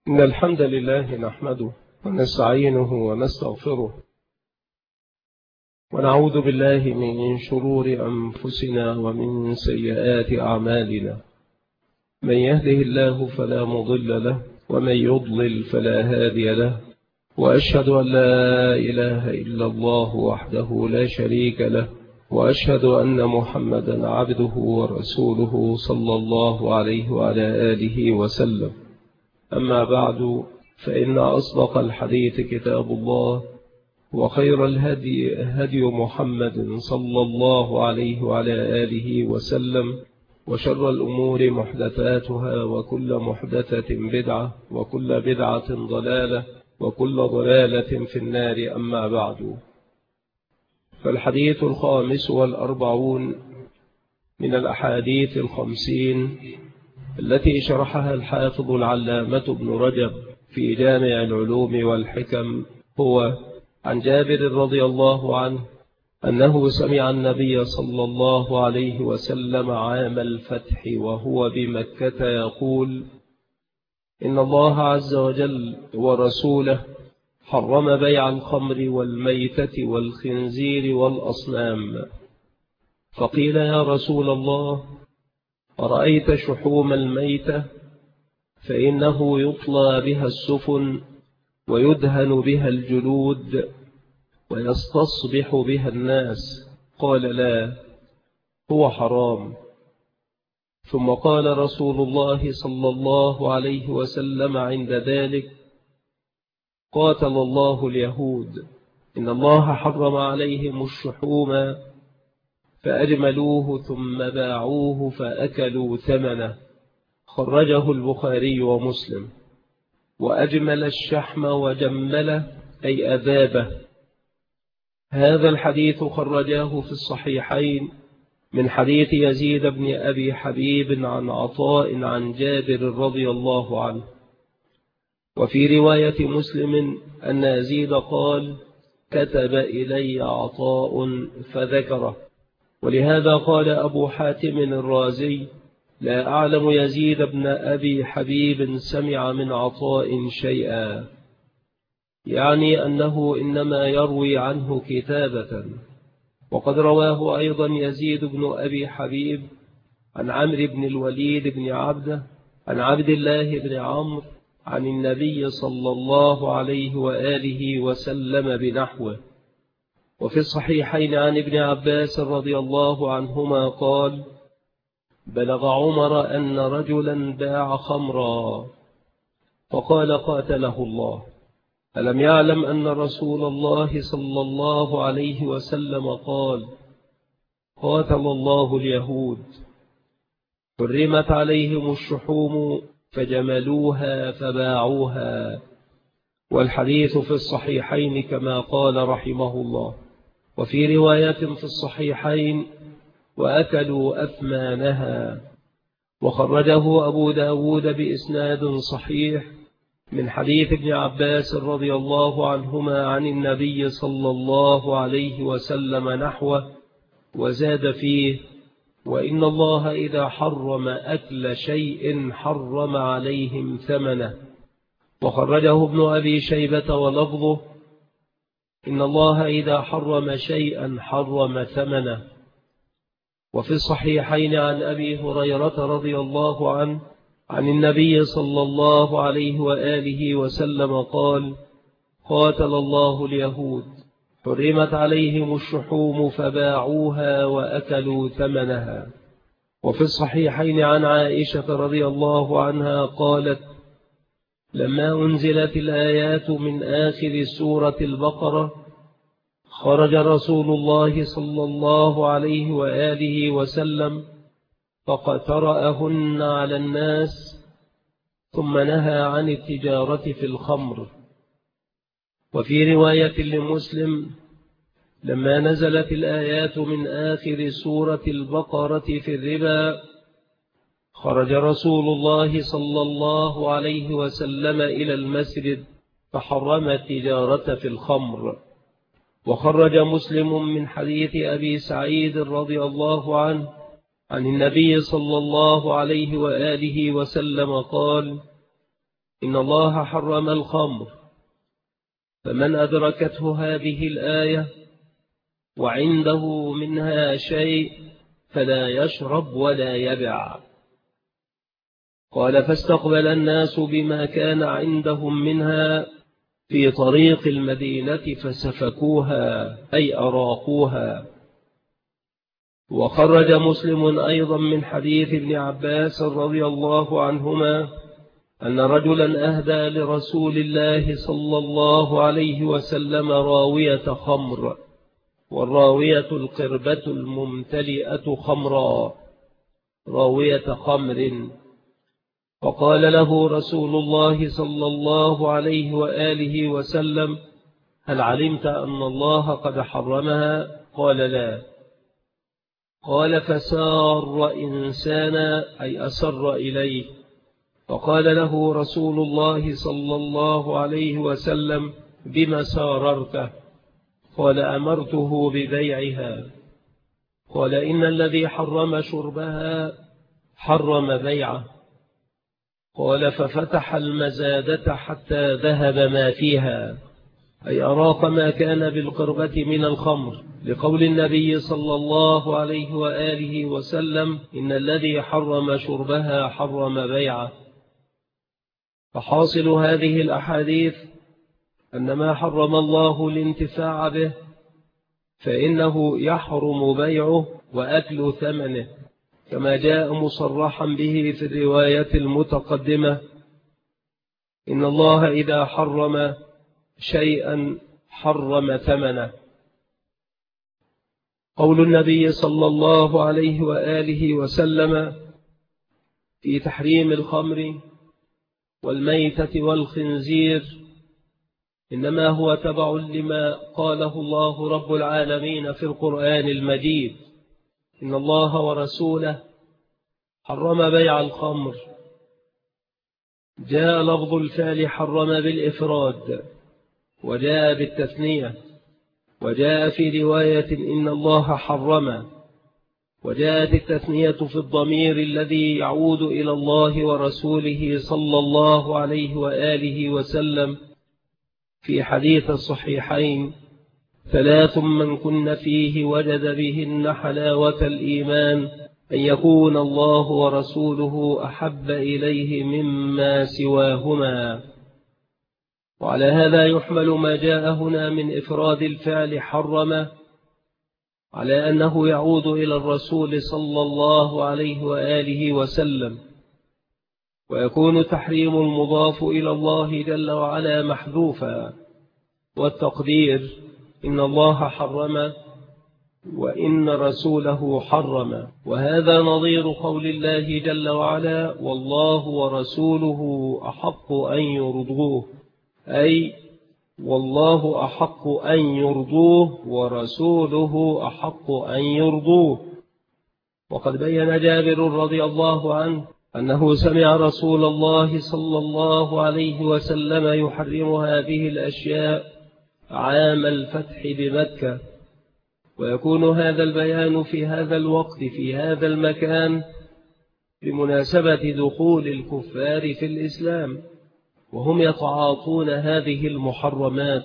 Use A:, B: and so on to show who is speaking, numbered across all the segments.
A: إن الحمد لله نحمده ونستعينه ونستغفره ونعوذ بالله من شرور أنفسنا ومن سيئات أعمالنا. من يهده الله فلا مضل له ومن يضلل فلا هادي له، وأشهد أن لا إله إلا الله وحده لا شريك له، وأشهد أن محمدا عبده ورسوله صلى الله عليه وعلى آله وسلم. أما بعد، فإن أصدق الحديث كتاب الله، وخير الهدي هدي محمد صلى الله عليه وعلى آله وسلم، وشر الأمور محدثاتها، وكل محدثة بدعة، وكل بدعة ضلالة، وكل ضلالة في النار. أما بعد، فالحديث 45 من الأحاديث 50 التي شرحها الحافظ العلامة ابن رجب في جامع العلوم والحكم هو عن جابر رضي الله عنه أنه سمع النبي صلى الله عليه وسلم عام الفتح وهو بمكة يقول: إن الله عز وجل ورسوله حرم بيع الخمر والميتة والخنزير والأصنام. فقيل: يا رسول الله، أرأيت شحوم الميتة؟ فإنه يطلى بها السفن ويدهن بها الجلود ويستصبح بها الناس. قال: لا، هو حرام. ثم قال رسول الله صلى الله عليه وسلم عند ذلك: قاتل الله اليهود، إن الله حرم عليهم الشحوم فأجملوه ثم باعوه فأكلوا ثمنه. خرجه البخاري ومسلم. وأجمل الشحم وجمله أي أذابه. هذا الحديث خرجاه في الصحيحين من حديث يزيد بن أبي حبيب عن عطاء عن جابر رضي الله عنه. وفي رواية مسلم أن يزيد قال: كتب إلي عطاء فذكره. ولهذا قال أبو حاتم الرازي: لا أعلم يزيد بن أبي حبيب سمع من عطاء شيئا، يعني أنه إنما يروي عنه كتابة. وقد رواه أيضا يزيد بن أبي حبيب عن عمرو بن الوليد بن عبده عن عبد الله بن عمرو عن النبي صلى الله عليه وآله وسلم بنحوه. وفي الصحيحين عن ابن عباس رضي الله عنهما قال: بلغ عمر أن رجلا باع خمرا فقال: قاتله الله، ألم يعلم أن رسول الله صلى الله عليه وسلم قال: قاتل الله اليهود، حرمت عليهم الشحوم فجملوها فباعوها. والحديث في الصحيحين كما قال رحمه الله. وفي رواية في الصحيحين: وأكلوا أثمانها. وخرجه أبو داود بإسناد صحيح من حديث ابن عباس رضي الله عنهما عن النبي صلى الله عليه وسلم نحوه، وزاد فيه: وإن الله إذا حرم أكل شيء حرم عليهم ثمنه. وخرجه ابن أبي شيبة ولفظه: إن الله إذا حرم شيئا حرم ثمنه. وفي الصحيحين عن أبي هريرة رضي الله عنه عن النبي صلى الله عليه وآله وسلم قال: قاتل الله اليهود، حرمت عليهم الشحوم فباعوها وأكلوا ثمنها. وفي الصحيحين عن عائشة رضي الله عنها قالت: لما أنزلت الآيات من آخر سورة البقرة خرج رسول الله صلى الله عليه وآله وسلم فقترأهن على الناس، ثم نهى عن التجارة في الخمر. وفي رواية لمسلم: لما نزلت الآيات من آخر سورة البقرة في الربا خرج رسول الله صلى الله عليه وسلم إلى المسجد فحرم التجارة في الخمر. وخرج مسلم من حديث أبي سعيد رضي الله عنه عن النبي صلى الله عليه وآله وسلم قال: إن الله حرم الخمر، فمن أدركته هذه الآية وعنده منها شيء فلا يشرب ولا يبع. قال فاستقبل الناس بما كان عندهم منها في طريق المدينة فسفكوها أي أراقوها. وخرج مسلم أيضا من حديث ابن عباس رضي الله عنهما أن رجلا أهدى لرسول الله صلى الله عليه وسلم راوية خمر، والراوية القربة الممتلئة خمرا، راوية خمر. فقال له رسول الله صلى الله عليه وآله وسلم هل علمت أن الله قد حرمها؟ قال لا. قال فسار إنسانا أي أسر إليه، فقال له رسول الله صلى الله عليه وسلم بما ساررته؟ قال أمرته ببيعها. قال إن الذي حرم شربها حرم بيعه. قال ففتح المزادة حتى ذهب ما فيها، أي أراق ما كان بالقربة من الخمر، لقول النبي صلى الله عليه وآله وسلم إن الذي حرم شربها حرم بيعه. فحاصل هذه الأحاديث أن ما حرم الله الانتفاع به فإنه يحرم بيعه وأكل ثمنه، كما جاء مصرحا به في الرواية المتقدمة إن الله إذا حرم شيئا حرم ثمنه. قول النبي صلى الله عليه وآله وسلم في تحريم الخمر والميتة والخنزير إنما هو تبع لما قاله الله رب العالمين في القرآن المجيد إن الله ورسوله حرم بيع الخمر. جاء لفظ الفعل حرم بالإفراد، وجاء بالتثنية، وجاء في رواية إن الله حرم، وجاءت التثنية في الضمير الذي يعود إلى الله ورسوله صلى الله عليه وآله وسلم في حديث الصحيحين 3 من كن فيه وجد بهن حلاوة الإيمان أن يكون الله ورسوله أحب إليه مما سواهما. وعلى هذا يحمل ما جاء هنا من إفراد الفعل حرم على أنه يعود إلى الرسول صلى الله عليه وآله وسلم، ويكون تحريم المضاف إلى الله جل وعلا محذوفا، والتقدير إن الله حرم وإن رسوله حرم. وهذا نظير قول الله جل وعلا والله ورسوله أحق أن يرضوه، أي والله أحق أن يرضوه ورسوله أحق أن يرضوه. وقد بين جابر رضي الله عنه أنه سمع رسول الله صلى الله عليه وسلم يحرم هذه الأشياء عام الفتح بمكة، ويكون هذا البيان في هذا الوقت في هذا المكان بمناسبة دخول الكفار في الإسلام، وهم يتعاطون هذه المحرمات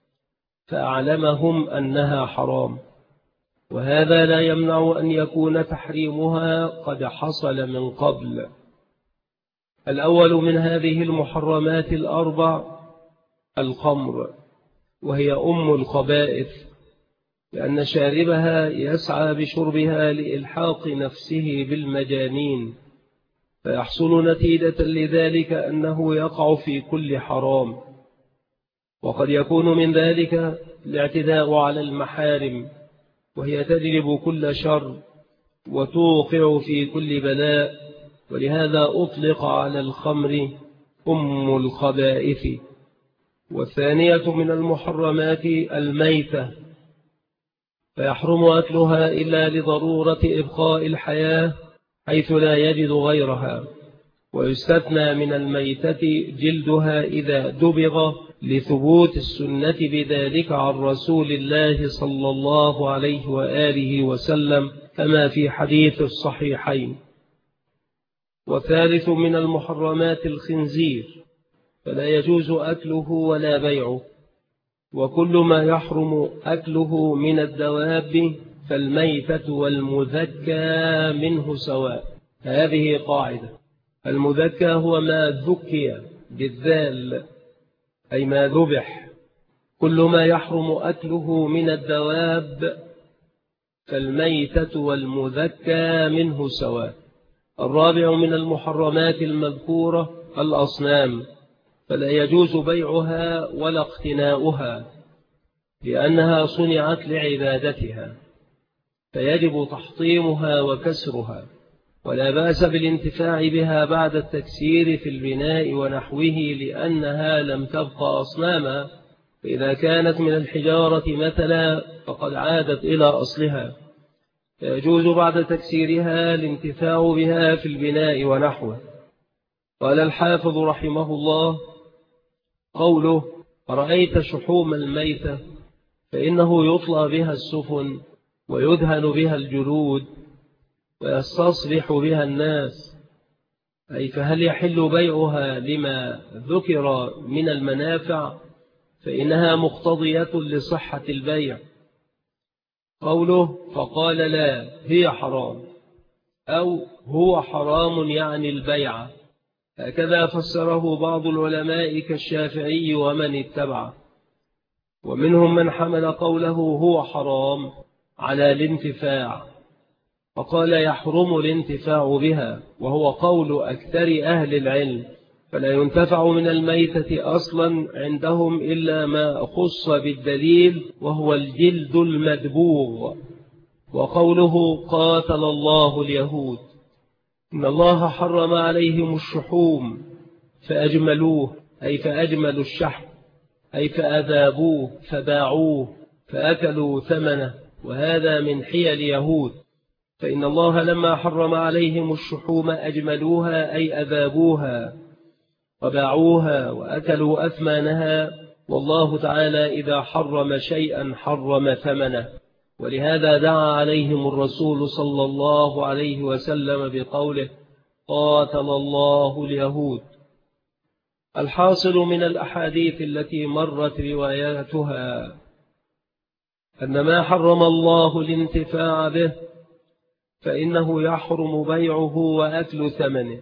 A: فأعلمهم أنها حرام، وهذا لا يمنع أن يكون تحريمها قد حصل من قبل. الأول من هذه المحرمات الأربع الخمر، وهي أم الخبائث، لأن شاربها يسعى بشربها لإلحاق نفسه بالمجانين، فيحصل نتيجة لذلك أنه يقع في كل حرام. وقد يكون من ذلك الاعتداء على المحارم، وهي تجلب كل شر وتوقع في كل بلاء، ولهذا أطلق على الخمر أم الخبائث. والثانية من المحرمات الميتة، فيحرم أكلها إلا لضرورة إبقاء الحياة حيث لا يجد غيرها، ويستثنى من الميتة جلدها إذا دبغ لثبوت السنة بذلك عن رسول الله صلى الله عليه وآله وسلم كما في حديث الصحيحين. والثالث من المحرمات الخنزير، فلا يجوز أكله ولا بيعه. وكل ما يحرم أكله من الدواب فالميتة والمذكى منه سواء. هذه قاعدة. المذكى هو ما ذكي بالذال أي ما ذبح. كل ما يحرم أكله من الدواب فالميتة والمذكى منه سواء. الرابع من المحرمات المذكورة الأصنام، فلا يجوز بيعها ولا اقتناؤها لأنها صنعت لعبادتها، فيجب تحطيمها وكسرها، ولا بأس بالانتفاع بها بعد التكسير في البناء ونحوه لأنها لم تبقى أصناما، فإذا كانت من الحجارة مثلا فقد عادت إلى أصلها، فيجوز بعد تكسيرها الانتفاع بها في البناء ونحوه. قال الحافظ رحمه الله: قوله رأيت شحوم الميتة فإنه يطلى بها السفن ويدهن بها الجلود ويستصبح بها الناس، أي فهل يحل بيعها لما ذكر من المنافع فإنها مقتضية لصحة البيع. قوله فقال لا هي حرام أو هو حرام يعني البيع، هكذا فسره بعض العلماء كالشافعي ومن اتبعه، ومنهم من حمل قوله هو حرام على الانتفاع فقال يحرم الانتفاع بها، وهو قول أكثر أهل العلم، فلا ينتفع من الميتة أصلا عندهم إلا ما خص بالدليل وهو الجلد المدبوغ. وقوله قاتل الله اليهود، إن الله حرم عليهم الشحوم فأجملوه أي فأجملوا الشحم أي فأذابوه فباعوه فأكلوا ثمنه، وهذا من حيل يهود، فإن الله لما حرم عليهم الشحوم أجملوها أي أذابوها وباعوها وأكلوا أثمانها، والله تعالى إذا حرم شيئا حرم ثمنه، ولهذا دعا عليهم الرسول صلى الله عليه وسلم بقوله قاتل الله اليهود. الحاصل من الأحاديث التي مرت رواياتها أن ما حرم الله الانتفاع به فإنه يحرم بيعه وأكل ثمنه،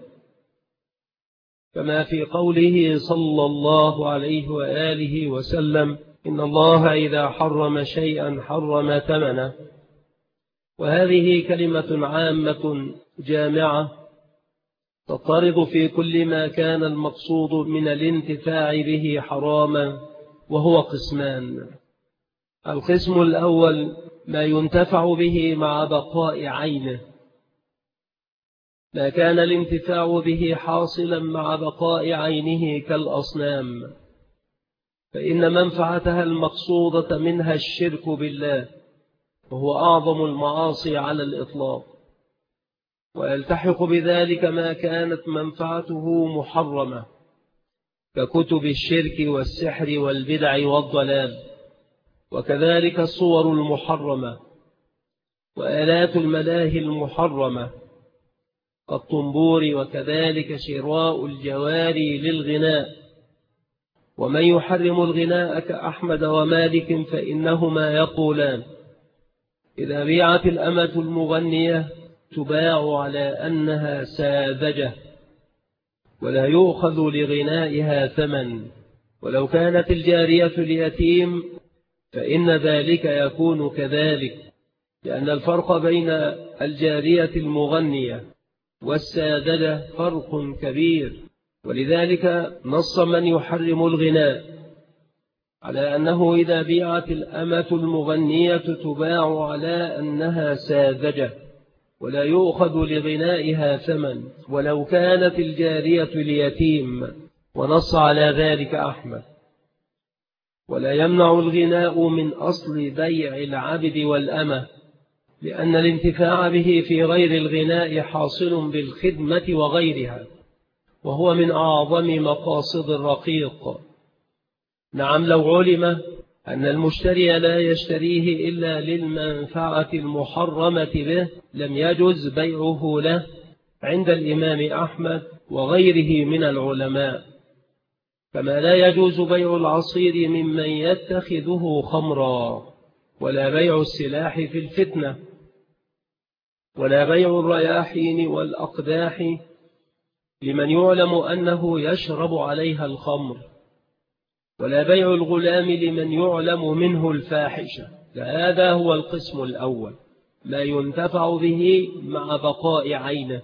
A: كما في قوله صلى الله عليه وآله وسلم إن الله إذا حرم شيئا حرم ثمنه. وهذه كلمة عامة جامعة تطرد في كل ما كان المقصود من الانتفاع به حراما، وهو قسمان: القسم الأول ما ينتفع به مع بقاء عينه، ما كان الانتفاع به حاصلا مع بقاء عينه كالأصنام، فإن منفعتها المقصودة منها الشرك بالله، وهو أعظم المعاصي على الإطلاق، ويلتحق بذلك ما كانت منفعته محرمة ككتب الشرك والسحر والبدع والضلال، وكذلك الصور المحرمة وآلات الملاهي المحرمة كالطنبور، وكذلك شراء الجواري للغناء. ومن يحرم الغناء كأحمد ومالك فإنهما يقولان إذا بيعت الأمة المغنية تباع على أنها ساذجة ولا يؤخذ لغنائها ثمن، ولو كانت الجارية اليتيم فإن ذلك يكون كذلك، لأن الفرق بين الجارية المغنية والساذجة فرق كبير، ولذلك نص من يحرم الغناء على أنه إذا بيعت الأمة المغنية تباع على أنها ساذجة ولا يؤخذ لغنائها ثمن، ولو كانت الجارية اليتيم، ونص على ذلك أحمد. ولا يمنع الغناء من أصل بيع العبد والأمة، لأن الانتفاع به في غير الغناء حاصل بالخدمة وغيرها، وهو من أعظم مقاصد الرقيق. نعم، لو علم أن المشتري لا يشتريه إلا للمنفعة المحرمة به لم يجز بيعه له عند الإمام أحمد وغيره من العلماء، كما لا يجوز بيع العصير ممن يتخذه خمرا، ولا بيع السلاح في الفتنة، ولا بيع الرياحين والأقداح لمن يعلم أنه يشرب عليها الخمر، ولا بيع الغلام لمن يعلم منه الفاحشة. فهذا هو القسم الأول، ما ينتفع به مع بقاء عينه.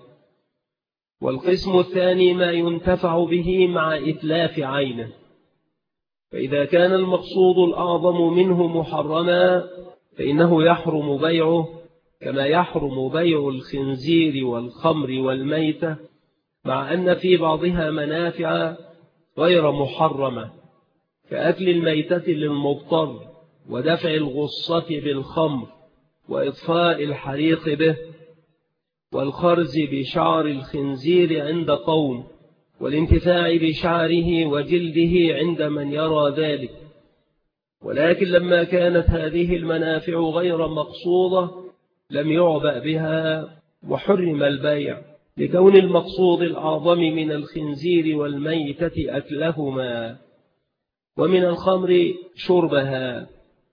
A: والقسم الثاني ما ينتفع به مع إتلاف عينه. فإذا كان المقصود الأعظم منه محرما فإنه يحرم بيعه، كما يحرم بيع الخنزير والخمر والميتة، مع أن في بعضها منافع غير محرمة، كأكل الميتة للمضطر، ودفع الغصة بالخمر، وإطفاء الحريق به، والخرز بشعر الخنزير عند قوم، والانتفاع بشعره وجلده عند من يرى ذلك. ولكن لما كانت هذه المنافع غير مقصودة لم يعبأ بها وحرم البيع، لكون المقصود الأعظم من الخنزير والميتة أكلهما، ومن الخمر شربها،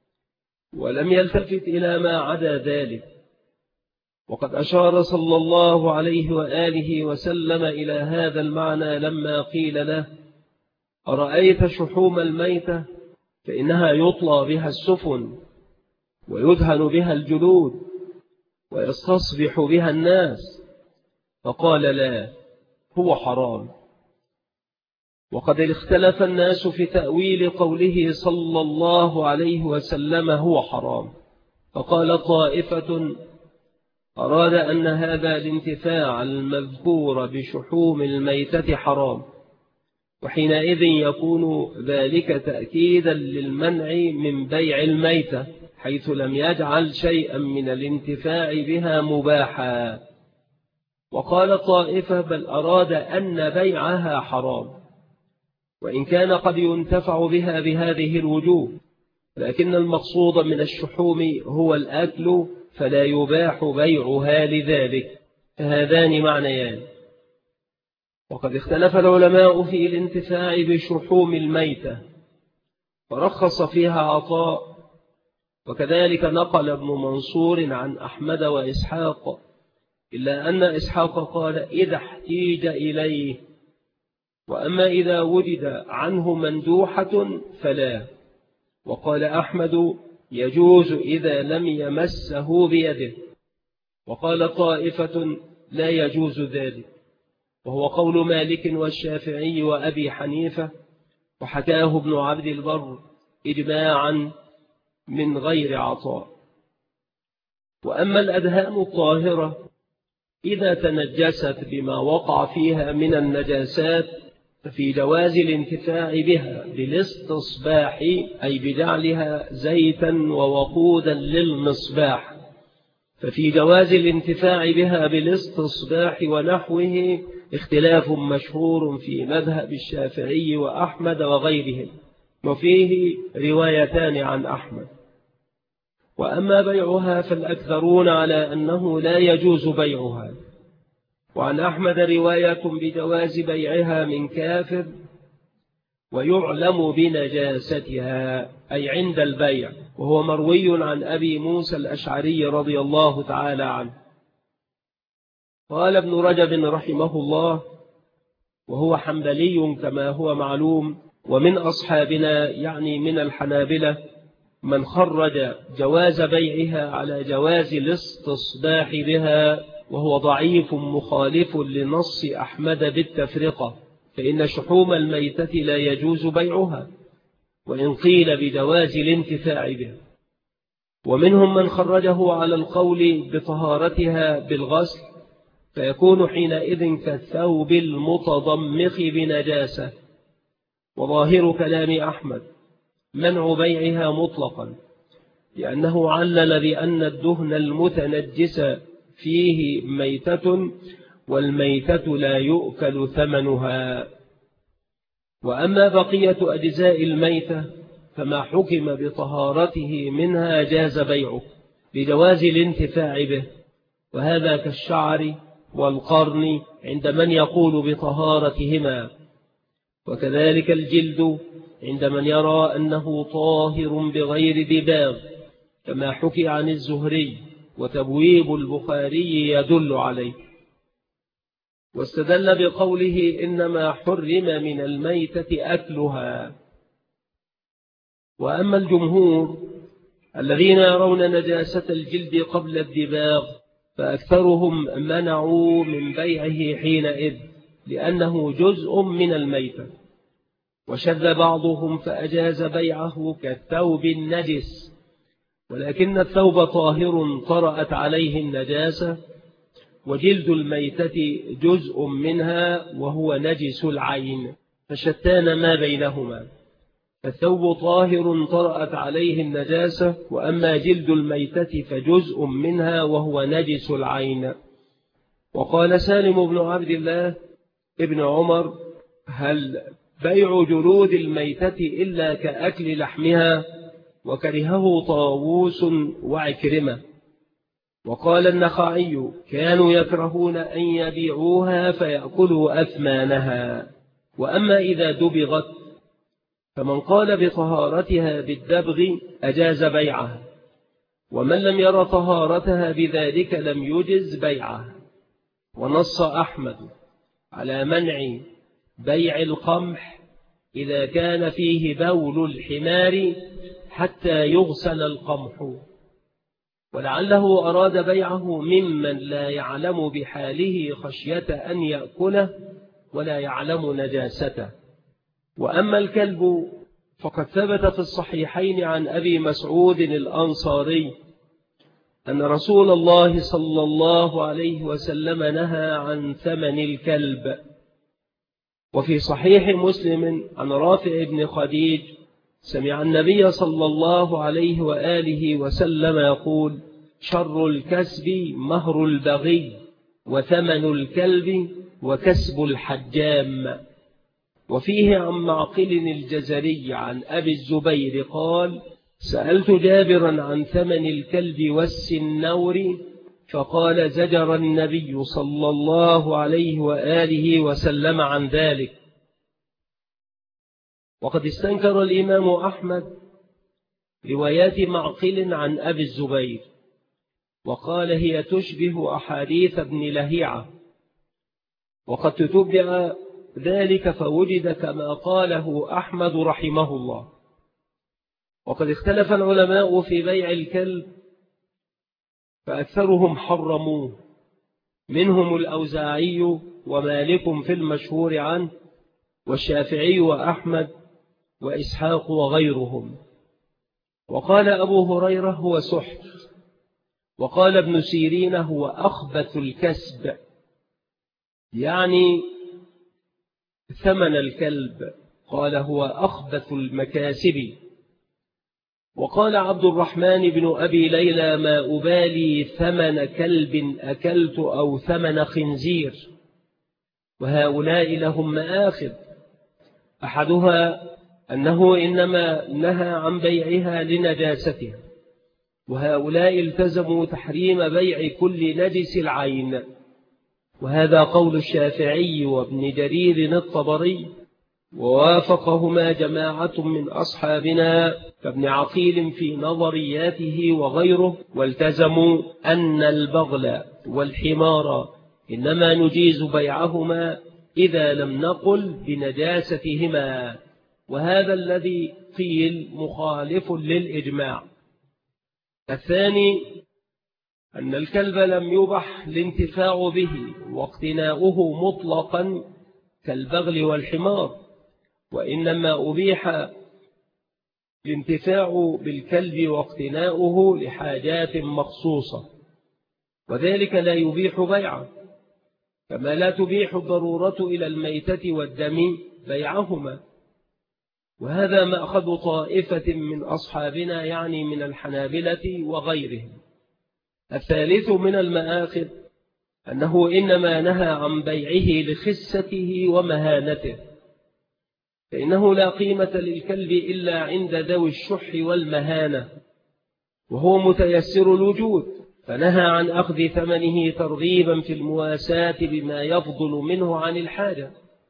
A: ولم يلتفت إلى ما عدا ذلك. وقد أشار صلى الله عليه وآله وسلم إلى هذا المعنى لما قيل له: أرأيت شحوم الميتة فإنها يطلى بها السفن، ويدهن بها الجلود، ويستصبح بها الناس. فقال: لا، هو حرام. وقد اختلف الناس في تأويل قوله صلى الله عليه وسلم هو حرام. فقال طائفة: أراد أن هذا الانتفاع المذكور بشحوم الميتة حرام، وحينئذ يكون ذلك تأكيدا للمنع من بيع الميتة، حيث لم يجعل شيئا من الانتفاع بها مباحا. وقال طائفة: بل أراد أن بيعها حرام، وإن كان قد ينتفع بها بهذه الوجوه، لكن المقصود من الشحوم هو الأكل، فلا يباح بيعها لذلك. فهذان معنيان. وقد اختلف العلماء في الانتفاع بشحوم الميتة، فرخص فيها عطاء، وكذلك نقل ابن منصور عن أحمد وإسحاق، إلا أن إسحاق قال: إذا احتيج إليه، وأما إذا وجد عنه مندوحة فلا. وقال أحمد: يجوز إذا لم يمسه بيده. وقال طائفة: لا يجوز ذلك، وهو قول مالك والشافعي وأبي حنيفة، وحكاه ابن عبد البر إجماعا من غير عطاء. وأما الأدهان الطاهرة إذا تنجست بما وقع فيها من النجاسات ففي جواز الانتفاع بها بالاستصباح، أي بجعلها زيتا ووقودا للمصباح. ففي جواز الانتفاع بها بالاستصباح ونحوه اختلاف مشهور في مذهب الشافعي وأحمد وغيرهم، وفيه روايتان عن أحمد. وأما بيعها فالأكثرون على أنه لا يجوز بيعها. وعن أحمد رواية بجواز بيعها من كافر ويعلم بنجاستها، أي عند البيع، وهو مروي عن أبي موسى الأشعري رضي الله تعالى عنه. قال ابن رجب رحمه الله، وهو حنبلي كما هو معلوم، ومن أصحابنا يعني من الحنابلة من خرج جواز بيعها على جواز الاستصباح بها، وهو ضعيف مخالف لنص أحمد بالتفرقة، فإن شحوم الميتة لا يجوز بيعها، وإن قيل بجواز الانتفاع بها. ومنهم من خرجه على القول بطهارتها بالغسل، فيكون حينئذ كالثوب المتضمخ بنجاسة. وظاهر كلام أحمد منع بيعها مطلقا، لأنه علل بأن الدهن المتنجس فيه ميتة، والميتة لا يؤكل ثمنها. وأما بقية أجزاء الميتة فما حكم بطهارته منها جاز بيعه بجواز الانتفاع به، وهذا كالشعر والقرن عند من يقول بطهارتهما. وكذلك الجلد عند من يرى أنه طاهر بغير دباغ، كما حكي عن الزهري، وتبويب البخاري يدل عليه. واستدل بقوله إنما حرم من الميتة أكلها. وأما الجمهور الذين يرون نجاسة الجلد قبل الدباغ فأكثرهم منعوا من بيعه حينئذ، لأنه جزء من الميتة. وشذ بعضهم فأجاز بيعه كالثوب النجس، ولكن الثوب طاهر طرأت عليه النجاسة، وجلد الميتة جزء منها وهو نجس العين، فشتان ما بينهما. الثوب طاهر طرأت عليه النجاسة، وأما جلد الميتة فجزء منها وهو نجس العين. وقال سالم بن عبد الله ابن عمر: هل بيع جلود الميتة إلا كأكل لحمها؟ وكرهه طاووس وعكرمة. وقال النخعي: كانوا يكرهون أن يبيعوها فيأكلوا أثمانها. وأما إذا دبغت فمن قال بطهارتها بالدبغ أجاز بيعها، ومن لم ير طهارتها بذلك لم يجز بيعها. ونص أحمد على منع بيع القمح إذا كان فيه بول الحمار حتى يغسل القمح، ولعله أراد بيعه ممن لا يعلم بحاله خشية أن يأكله ولا يعلم نجاسته. وأما الكلب فقد ثبت في الصحيحين عن أبي مسعود الأنصاري أن رسول الله صلى الله عليه وسلم نهى عن ثمن الكلب. وفي صحيح مسلم عن رافع بن خديج سمع النبي صلى الله عليه وآله وسلم يقول: شر الكسب مهر البغي، وثمن الكلب وكسب الحجام. وفيه عن معقل الجزري عن أبي الزبير قال: سألت جابرا عن ثمن الكلب والسنور، فقال: زجر النبي صلى الله عليه وآله وسلم عن ذلك. وقد استنكر الإمام أحمد روايات معقل عن أبي الزبير، وقال: هي تشبه أحاديث ابن لهيعة، وقد تتبع ذلك فوجد كما قاله أحمد رحمه الله. وقد اختلف العلماء في بيع الكلب فأكثرهم حرموه، منهم الأوزاعي ومالك في المشهور عنه، والشافعي وأحمد وإسحاق وغيرهم. وقال أبو هريرة: هو سحت. وقال ابن سيرين: هو أخبث الكسب، يعني ثمن الكلب. قال: هو أخبث المكاسب. وقال عبد الرحمن بن أبي ليلى: ما أبالي ثمن كلب أكلت أو ثمن خنزير. وهؤلاء لهم مآخذ، أحدها أنه إنما نهى عن بيعها لنجاستها، وهؤلاء التزموا تحريم بيع كل نجس العين، وهذا قول الشافعي وابن جرير الطبري، ووافقهما جماعة من أصحابنا كابن عقيل في نظرياته وغيره، والتزموا أن البغل والحمار إنما نجيز بيعهما إذا لم نقل بنجاستهما، وهذا الذي قيل مخالف للإجماع. الثاني أن الكلب لم يبح الانتفاع به واقتناؤه مطلقا كالبغل والحمار، وإنما أبيح الانتفاع بالكلب واقتناؤه لحاجات مخصوصة، وذلك لا يبيح بيعه، كما لا تبيح الضرورة إلى الميتة والدم بيعهما. وهذا مأخذ طائفة من أصحابنا، يعني من الحنابلة وغيرهم. الثالث من المآخذ أنه إنما نهى عن بيعه لخسته ومهانته، فإنه لا قيمة للكلب إلا عند ذوي الشح والمهانة، وهو متيسر الوجود، فنهى عن أخذ ثمنه ترغيبا في المواساة بما يفضل منه عن الحاجة.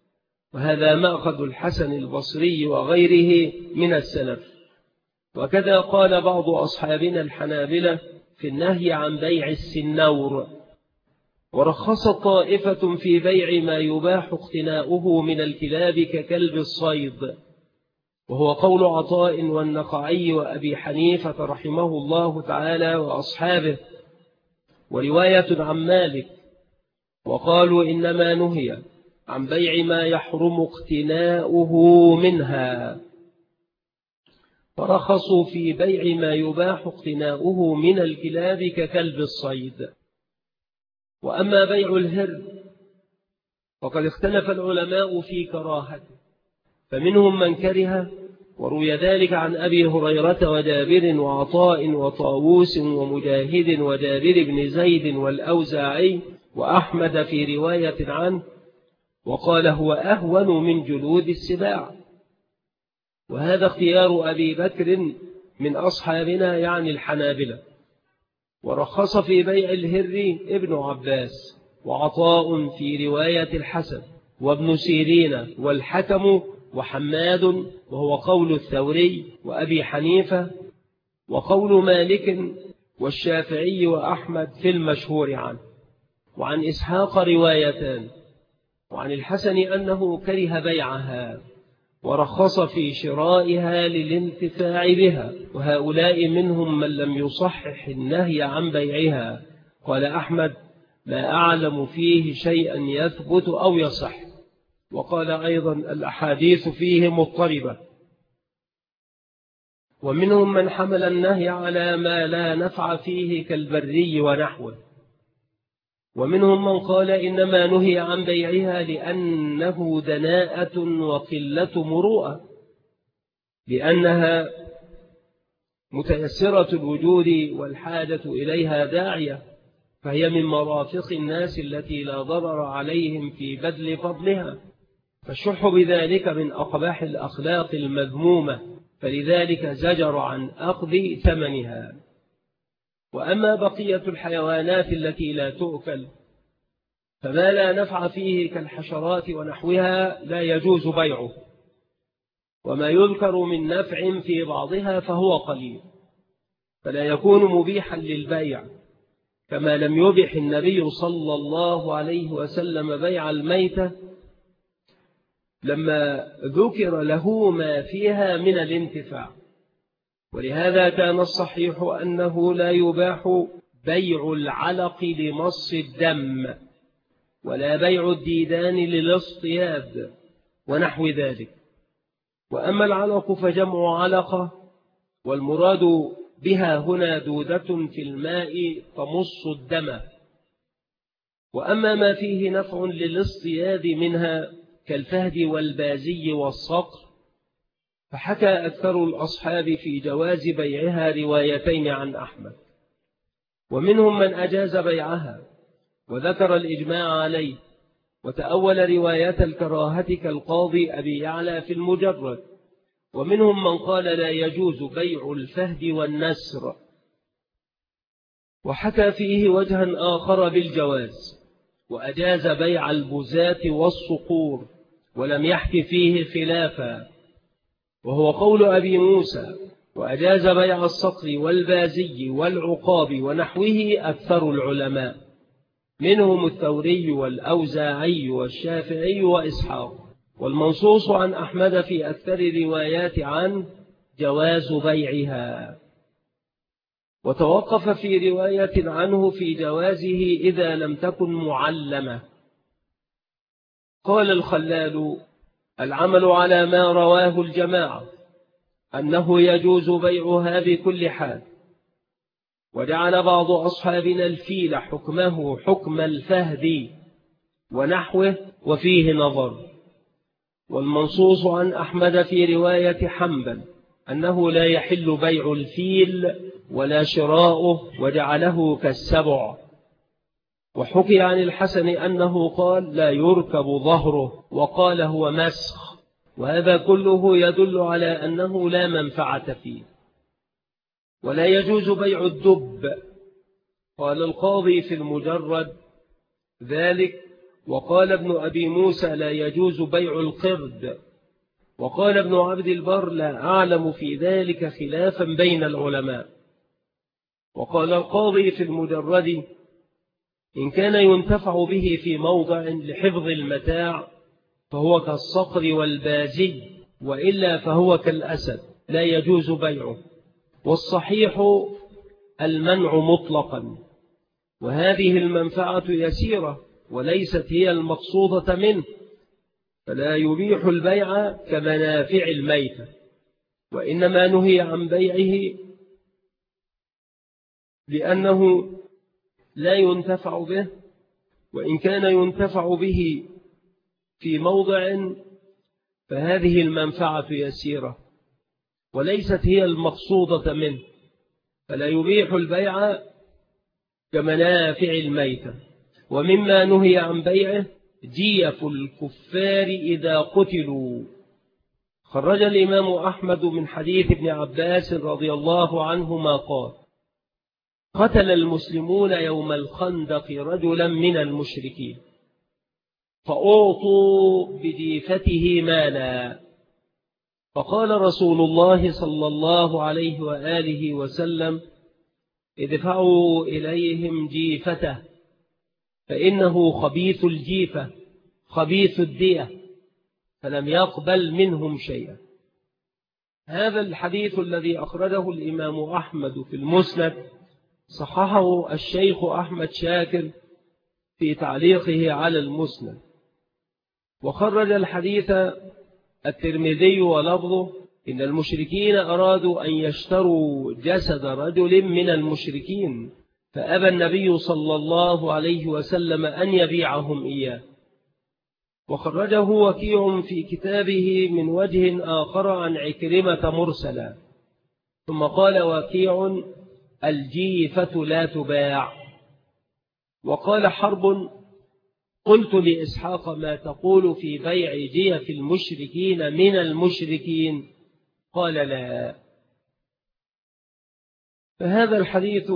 A: وهذا مأخذ الحسن البصري وغيره من السلف. وكذا قال بعض أصحابنا الحنابلة في النهي عن بيع السنور. ورخص طائفة في بيع ما يباح اقتناؤه من الكلاب ككلب الصيد، وهو قول عطاء والنخعي وأبي حنيفة رحمه الله تعالى وأصحابه، ورواية عن مالك. وقالوا إنما نهي عن بيع ما يحرم اقتناؤه منها، فرخصوا في بيع ما يباح اقتناؤه من الكلاب ككلب الصيد. وأما بيع الهر فقد اختلف العلماء في كراهته، فمنهم من كره، وروي ذلك عن أبي هريرة وجابر وعطاء وطاووس ومجاهد وجابر بن زيد والأوزاعي وأحمد في رواية عنه، وقال هو أهون من جلود السباع. وهذا اختيار أبي بكر من أصحابنا يعني الحنابلة. ورخص في بيع الهر ابن عباس وعطاء في رواية الحسن وابن سيرين والحكم وحماد، وهو قول الثوري وأبي حنيفة، وقول مالك والشافعي وأحمد في المشهور عنه. وعن إسحاق روايتان، وعن الحسن أنه كره بيعها ورخص في شرائها للانتفاع بها، وهؤلاء منهم من لم يصحح النهي عن بيعها. قال أحمد لا أعلم فيه شيئا يثبت أو يصح. وقال أيضا الأحاديث فيه مضطربة. ومنهم من حمل النهي على ما لا نفع فيه كالبري ونحوه. ومنهم من قال إنما نهي عن بيعها لأنه دناءة وقلة مروءة، لأنها متيسرة الوجود والحاجة إليها داعية، فهي من مرافق الناس التي لا ضرر عليهم في بذل فضلها، فالشح بذلك من أقباح الأخلاق المذمومة، فلذلك زجر عن أخذ ثمنها. وأما بقية الحيوانات التي لا تؤكل فما لا نفع فيه كالحشرات ونحوها لا يجوز بيعه، وما يذكر من نفع في بعضها فهو قليل، فلا يكون مبيحا للبيع، كما لم يبح النبي صلى الله عليه وسلم بيع الميتة لما ذكر له ما فيها من الانتفاع. ولهذا كان الصحيح أنه لا يباح بيع العلق لمص الدم، ولا بيع الديدان للاصطياد ونحو ذلك. وأما العلق فجمع علقة، والمراد بها هنا دودة في الماء تمص الدم. وأما ما فيه نفع للاصطياد منها كالفهد والبازي والصقر، فحكى أكثر الأصحاب في جواز بيعها روايتين عن أحمد. ومنهم من أجاز بيعها وذكر الإجماع عليه، وتأول رواية الكراهة كالقاضي أبي يعلى في المجرد. ومنهم من قال لا يجوز بيع الفهد والنسر، وحكى فيه وجها آخر بالجواز، وأجاز بيع البزاة والصقور، ولم يحك فيه خلافا، وهو قول أبي موسى. وأجاز بيع الصقر والبازي والعقاب ونحوه أكثر العلماء، منهم الثوري والأوزاعي والشافعي وإسحاق. والمنصوص عن أحمد في أكثر روايات عن جواز بيعها. وتوقف في رواية عنه في جوازه إذا لم تكن معلمة. قال الخلال العمل على ما رواه الجماعة أنه يجوز بيعها بكل حال. وجعل بعض أصحابنا الفيل حكمه حكم الفهد ونحوه، وفيه نظر. والمنصوص عن أحمد في رواية حنبل أنه لا يحل بيع الفيل ولا شراؤه، وجعله كالسبع. وحكي عن الحسن أنه قال لا يركب ظهره، وقال هو مسخ، وهذا كله يدل على أنه لا منفعة فيه. ولا يجوز بيع الدب. قال القاضي في المجرد ذلك وقال ابن أبي موسى لا يجوز بيع القرد. وقال ابن عبد البر لا أعلم في ذلك خلافا بين العلماء. وقال القاضي في المجرد إن كان ينتفع به في موضع لحفظ المتاع فهو كالصقر والبازي، وإلا فهو كالأسد لا يجوز بيعه. والصحيح المنع مطلقا، وهذه المنفعة يسيرة وليست هي المقصودة منه، فلا يبيح البيع كمنافع الميتة، وإنما نهي عن بيعه لأنه لا ينتفع به، وإن كان ينتفع به في موضع فهذه المنفعة يسيرة وليست هي المقصودة منه، فلا يبيح البيع كمنافع الميتة. ومما نهي عن بيعه جيف الكفار إذا قتلوا. خرج الإمام أحمد من حديث ابن عباس رضي الله عنهما قال قتل المسلمون يوم الخندق رجلا من المشركين فأعطوا بجيفته مالا، فقال رسول الله صلى الله عليه وآله وسلم ادفعوا إليهم جيفته فإنه خبيث الجيفة خبيث الدية، فلم يقبل منهم شيئا. هذا الحديث الذي أخرجه الإمام أحمد في المسند صححه الشيخ أحمد شاكر في تعليقه على المسند. وخرج الحديث الترمذي ولفظه إن المشركين أرادوا أن يشتروا جسد رجل من المشركين فأبى النبي صلى الله عليه وسلم أن يبيعهم إياه. وخرجه وكيع في كتابه من وجه آخر عن عكرمة مرسلا. ثم قال وكيع الجيفة لا تباع. وقال حرب قلت لإسحاق ما تقول في بيع جيف المشركين من المشركين؟ قال لا. فهذا الحديث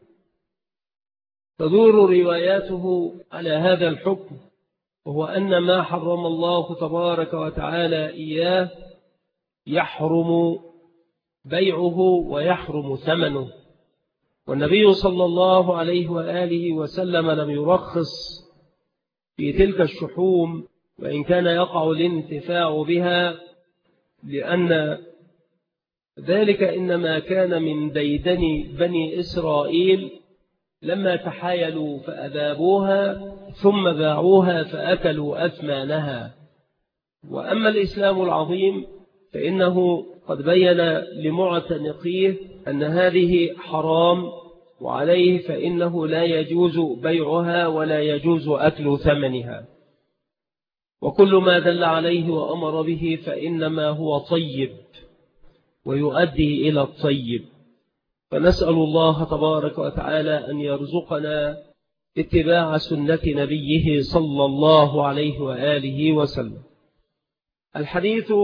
A: تدور رواياته على هذا الحكم، وهو أن ما حرم الله تبارك وتعالى إياه يحرم بيعه ويحرم ثمنه. والنبي صلى الله عليه وآله وسلم لم يرخص في تلك الشحوم، وإن كان يقع الانتفاع بها، لأن ذلك إنما كان من ديدن بني إسرائيل لما تحايلوا فأذابوها ثم باعوها فأكلوا أثمانها. وأما الإسلام العظيم فإنه قد بين لمعتنقيه أن هذه حرام، وعليه فإنه لا يجوز بيعها ولا يجوز أكل ثمنها. وكل ما دل عليه وأمر به فإنما هو طيب ويؤدي إلى الطيب. فنسأل الله تبارك وتعالى أن يرزقنا اتباع سنة نبيه صلى الله عليه وآله وسلم. الحديث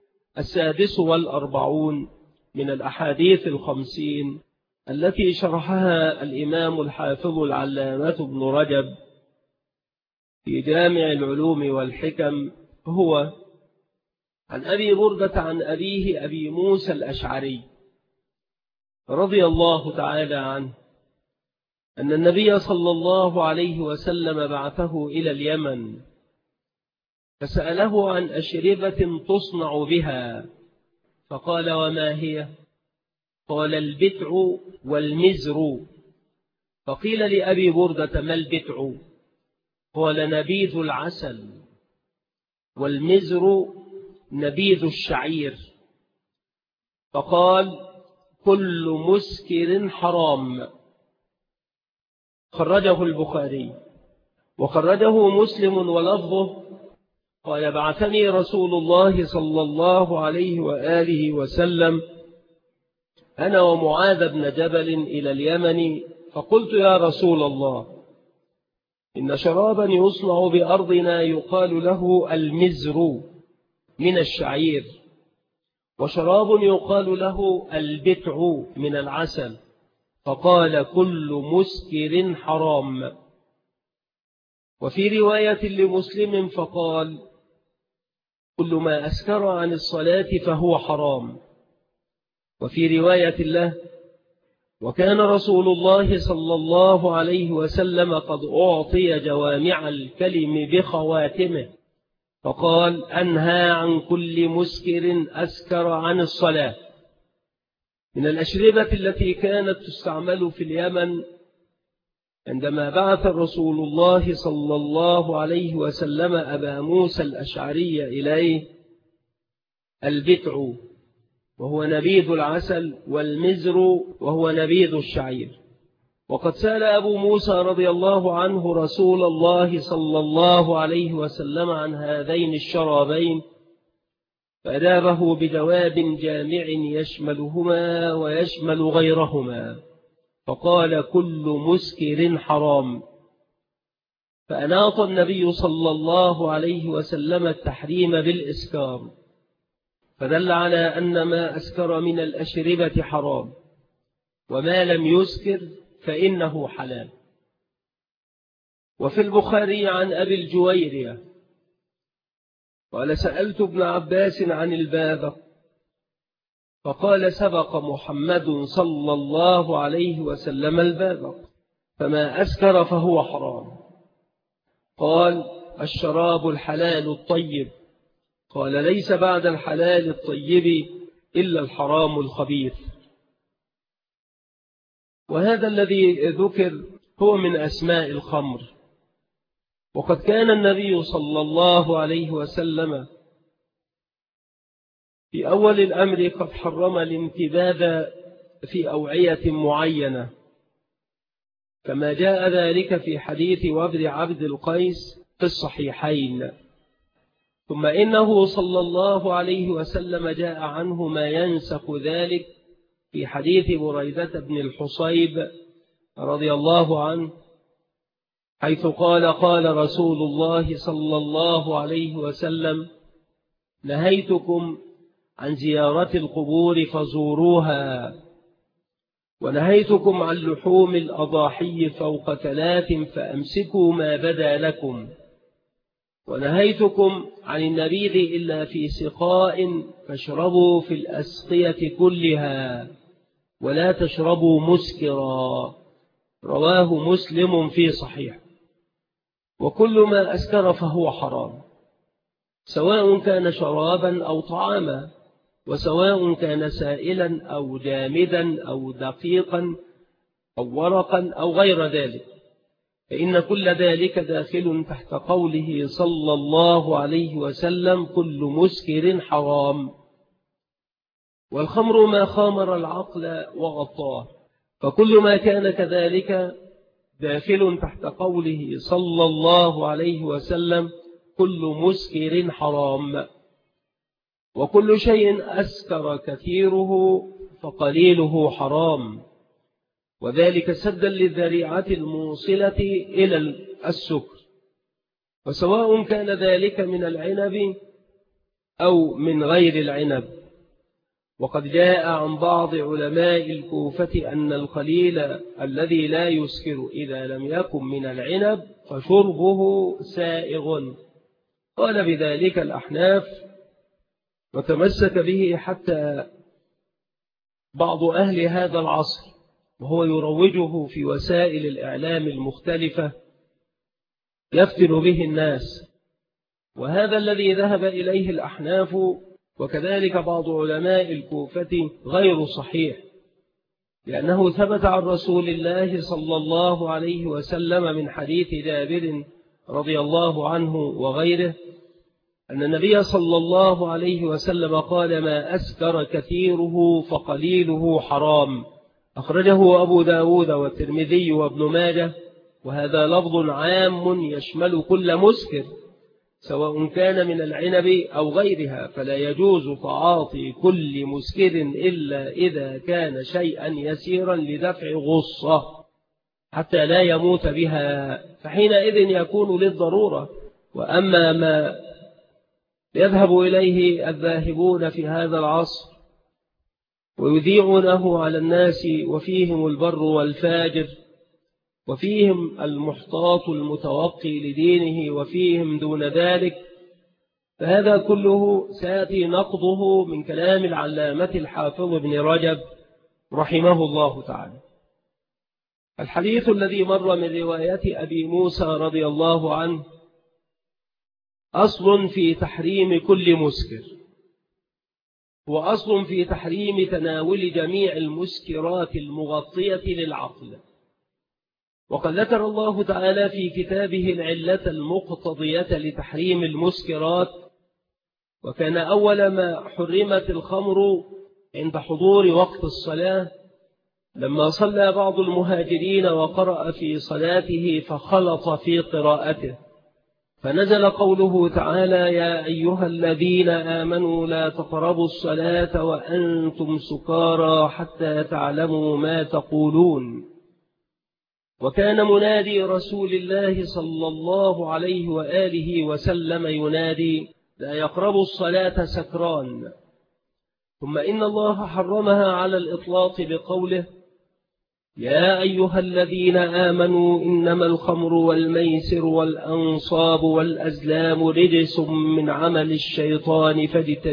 A: 46 من الأحاديث 50 التي شرحها الإمام الحافظ العلامة ابن رجب في جامع العلوم والحكم هو عن أبي بردة عن أبيه أبي موسى الأشعري رضي الله تعالى عنه أن النبي صلى الله عليه وسلم بعثه إلى اليمن فسأله عن أشربة تصنع بها، فقال وما هي؟ قال البتع والمزر. فقيل لأبي بردة ما البتع؟ قال نبيذ العسل، والمزر نبيذ الشعير. فقال كل مسكر حرام. خرجه البخاري. وخرجه مسلم ولفظه قال بعثني رسول الله صلى الله عليه وآله وسلم أنا ومعاذ بن جبل إلى اليمن، فقلت يا رسول الله إن شرابا يصنع بأرضنا يقال له المزر من الشعير، وشراب يقال له البتع من العسل، فقال كل مسكر حرام. وفي رواية لمسلم فقال: كل ما أسكر عن الصلاة فهو حرام. وفي رواية له: وكان رسول الله صلى الله عليه وسلم قد أعطي جوامع الكلم بخواتمه، فقال: أنهى عن كل مسكر أسكر عن الصلاة. من الأشربة التي كانت تستعمل في اليمن عندما بعث رسول الله صلى الله عليه وسلم أبا موسى الأشعري إليه البتع، وهو نبيذ العسل، والمزر، وهو نبيذ الشعير. وقد سأل أبو موسى رضي الله عنه رسول الله صلى الله عليه وسلم عن هذين الشرابين، فأجابه بجواب جامع يشملهما ويشمل غيرهما، فقال: كل مسكر حرام. فأناط النبي صلى الله عليه وسلم التحريم بالإسكار، فدل على أن ما أسكر من الأشربة حرام، وما لم يسكر فإنه حلال. وفي البخاري عن أبي الجويرية قال: سألت ابن عباس عن البابق، فقال: سبق محمد صلى الله عليه وسلم البابق، فما أسكر فهو حرام. قال: الشراب الحلال الطيب. قال: ليس بعد الحلال الطيب إلا الحرام الخبيث. وهذا الذي ذكر هو من أسماء الخمر. وقد كان النبي صلى الله عليه وسلم في أول الأمر قد حرم الانتباذ في أوعية معينة، كما جاء ذلك في حديث وفد عبد القيس في الصحيحين. ثم إنه صلى الله عليه وسلم جاء عنه ما ينسخ ذلك في حديث بريدة بن الحصيب رضي الله عنه، حيث قال: قال رسول الله صلى الله عليه وسلم: نهيتكم عن زيارة القبور فزوروها، ونهيتكم عن لحوم الأضاحي فوق 3 فأمسكوا ما بدا لكم، ونهيتكم عن النبيذ إلا في سقاء فاشربوا في الأسقية كلها ولا تشربوا مسكرا. رواه مسلم في صحيح. وكل ما أسكر فهو حرام، سواء كان شرابا أو طعاما، وسواء كان سائلا أو جامدا أو دقيقا أو ورقا أو غير ذلك، فإن كل ذلك داخل تحت قوله صلى الله عليه وسلم: كل مسكر حرام. والخمر ما خامر العقل وغطاه، فكل ما كان كذلك داخل تحت قوله صلى الله عليه وسلم: كل مسكر حرام. وكل شيء أسكر كثيره فقليله حرام، وذلك سدا للذريعة الموصلة إلى السكر، وسواء كان ذلك من العنب أو من غير العنب. وقد جاء عن بعض علماء الكوفة أن القليل الذي لا يسكر إذا لم يكن من العنب فشربه سائغ. قال بذلك الأحناف، وتمسك به حتى بعض أهل هذا العصر، وهو يروجه في وسائل الإعلام المختلفة يفتن به الناس. وهذا الذي ذهب إليه الأحناف وكذلك بعض علماء الكوفة غير صحيح، لأنه ثبت عن رسول الله صلى الله عليه وسلم من حديث جابر رضي الله عنه وغيره أن النبي صلى الله عليه وسلم قال: ما أسكر كثيره فقليله حرام. أخرجه أبو داود والترمذي وابن ماجه، وهذا لفظ عام يشمل كل مسكر سواء كان من العنب أو غيرها، فلا يجوز تعاطي كل مسكر إلا إذا كان شيئا يسيرا لدفع غصة حتى لا يموت بها، فحينئذ يكون للضرورة. وأما ما يذهب إليه الذاهبون في هذا العصر ويذيعونه على الناس وفيهم البر والفاجر، وفيهم المحتاط المتوقي لدينه وفيهم دون ذلك، فهذا كله سيأتي نقضه من كلام العلامة الحافظ ابن رجب رحمه الله تعالى. الحديث الذي مر من رواية أبي موسى رضي الله عنه أصل في تحريم كل مسكر، وأصل في تحريم تناول جميع المسكرات المغطية للعقل. وقد ذكر الله تعالى في كتابه العلة المقتضية لتحريم المسكرات، وكان أول ما حرمت الخمر عند حضور وقت الصلاة لما صلى بعض المهاجرين وقرأ في صلاته فخلط في قراءته، فنزل قوله تعالى: يا أيها الذين آمنوا لا تقربوا الصلاة وأنتم سكارى حتى تعلموا ما تقولون. وكان منادي رسول الله صلى الله عليه وآله وسلم ينادي: لا يقربوا الصلاة سكران. ثم إن الله حرمها على الإطلاق بقوله: يا أيها الذين آمنوا إنما الخمر والميسر والأنصاب والأزلام رجس من عمل الشيطان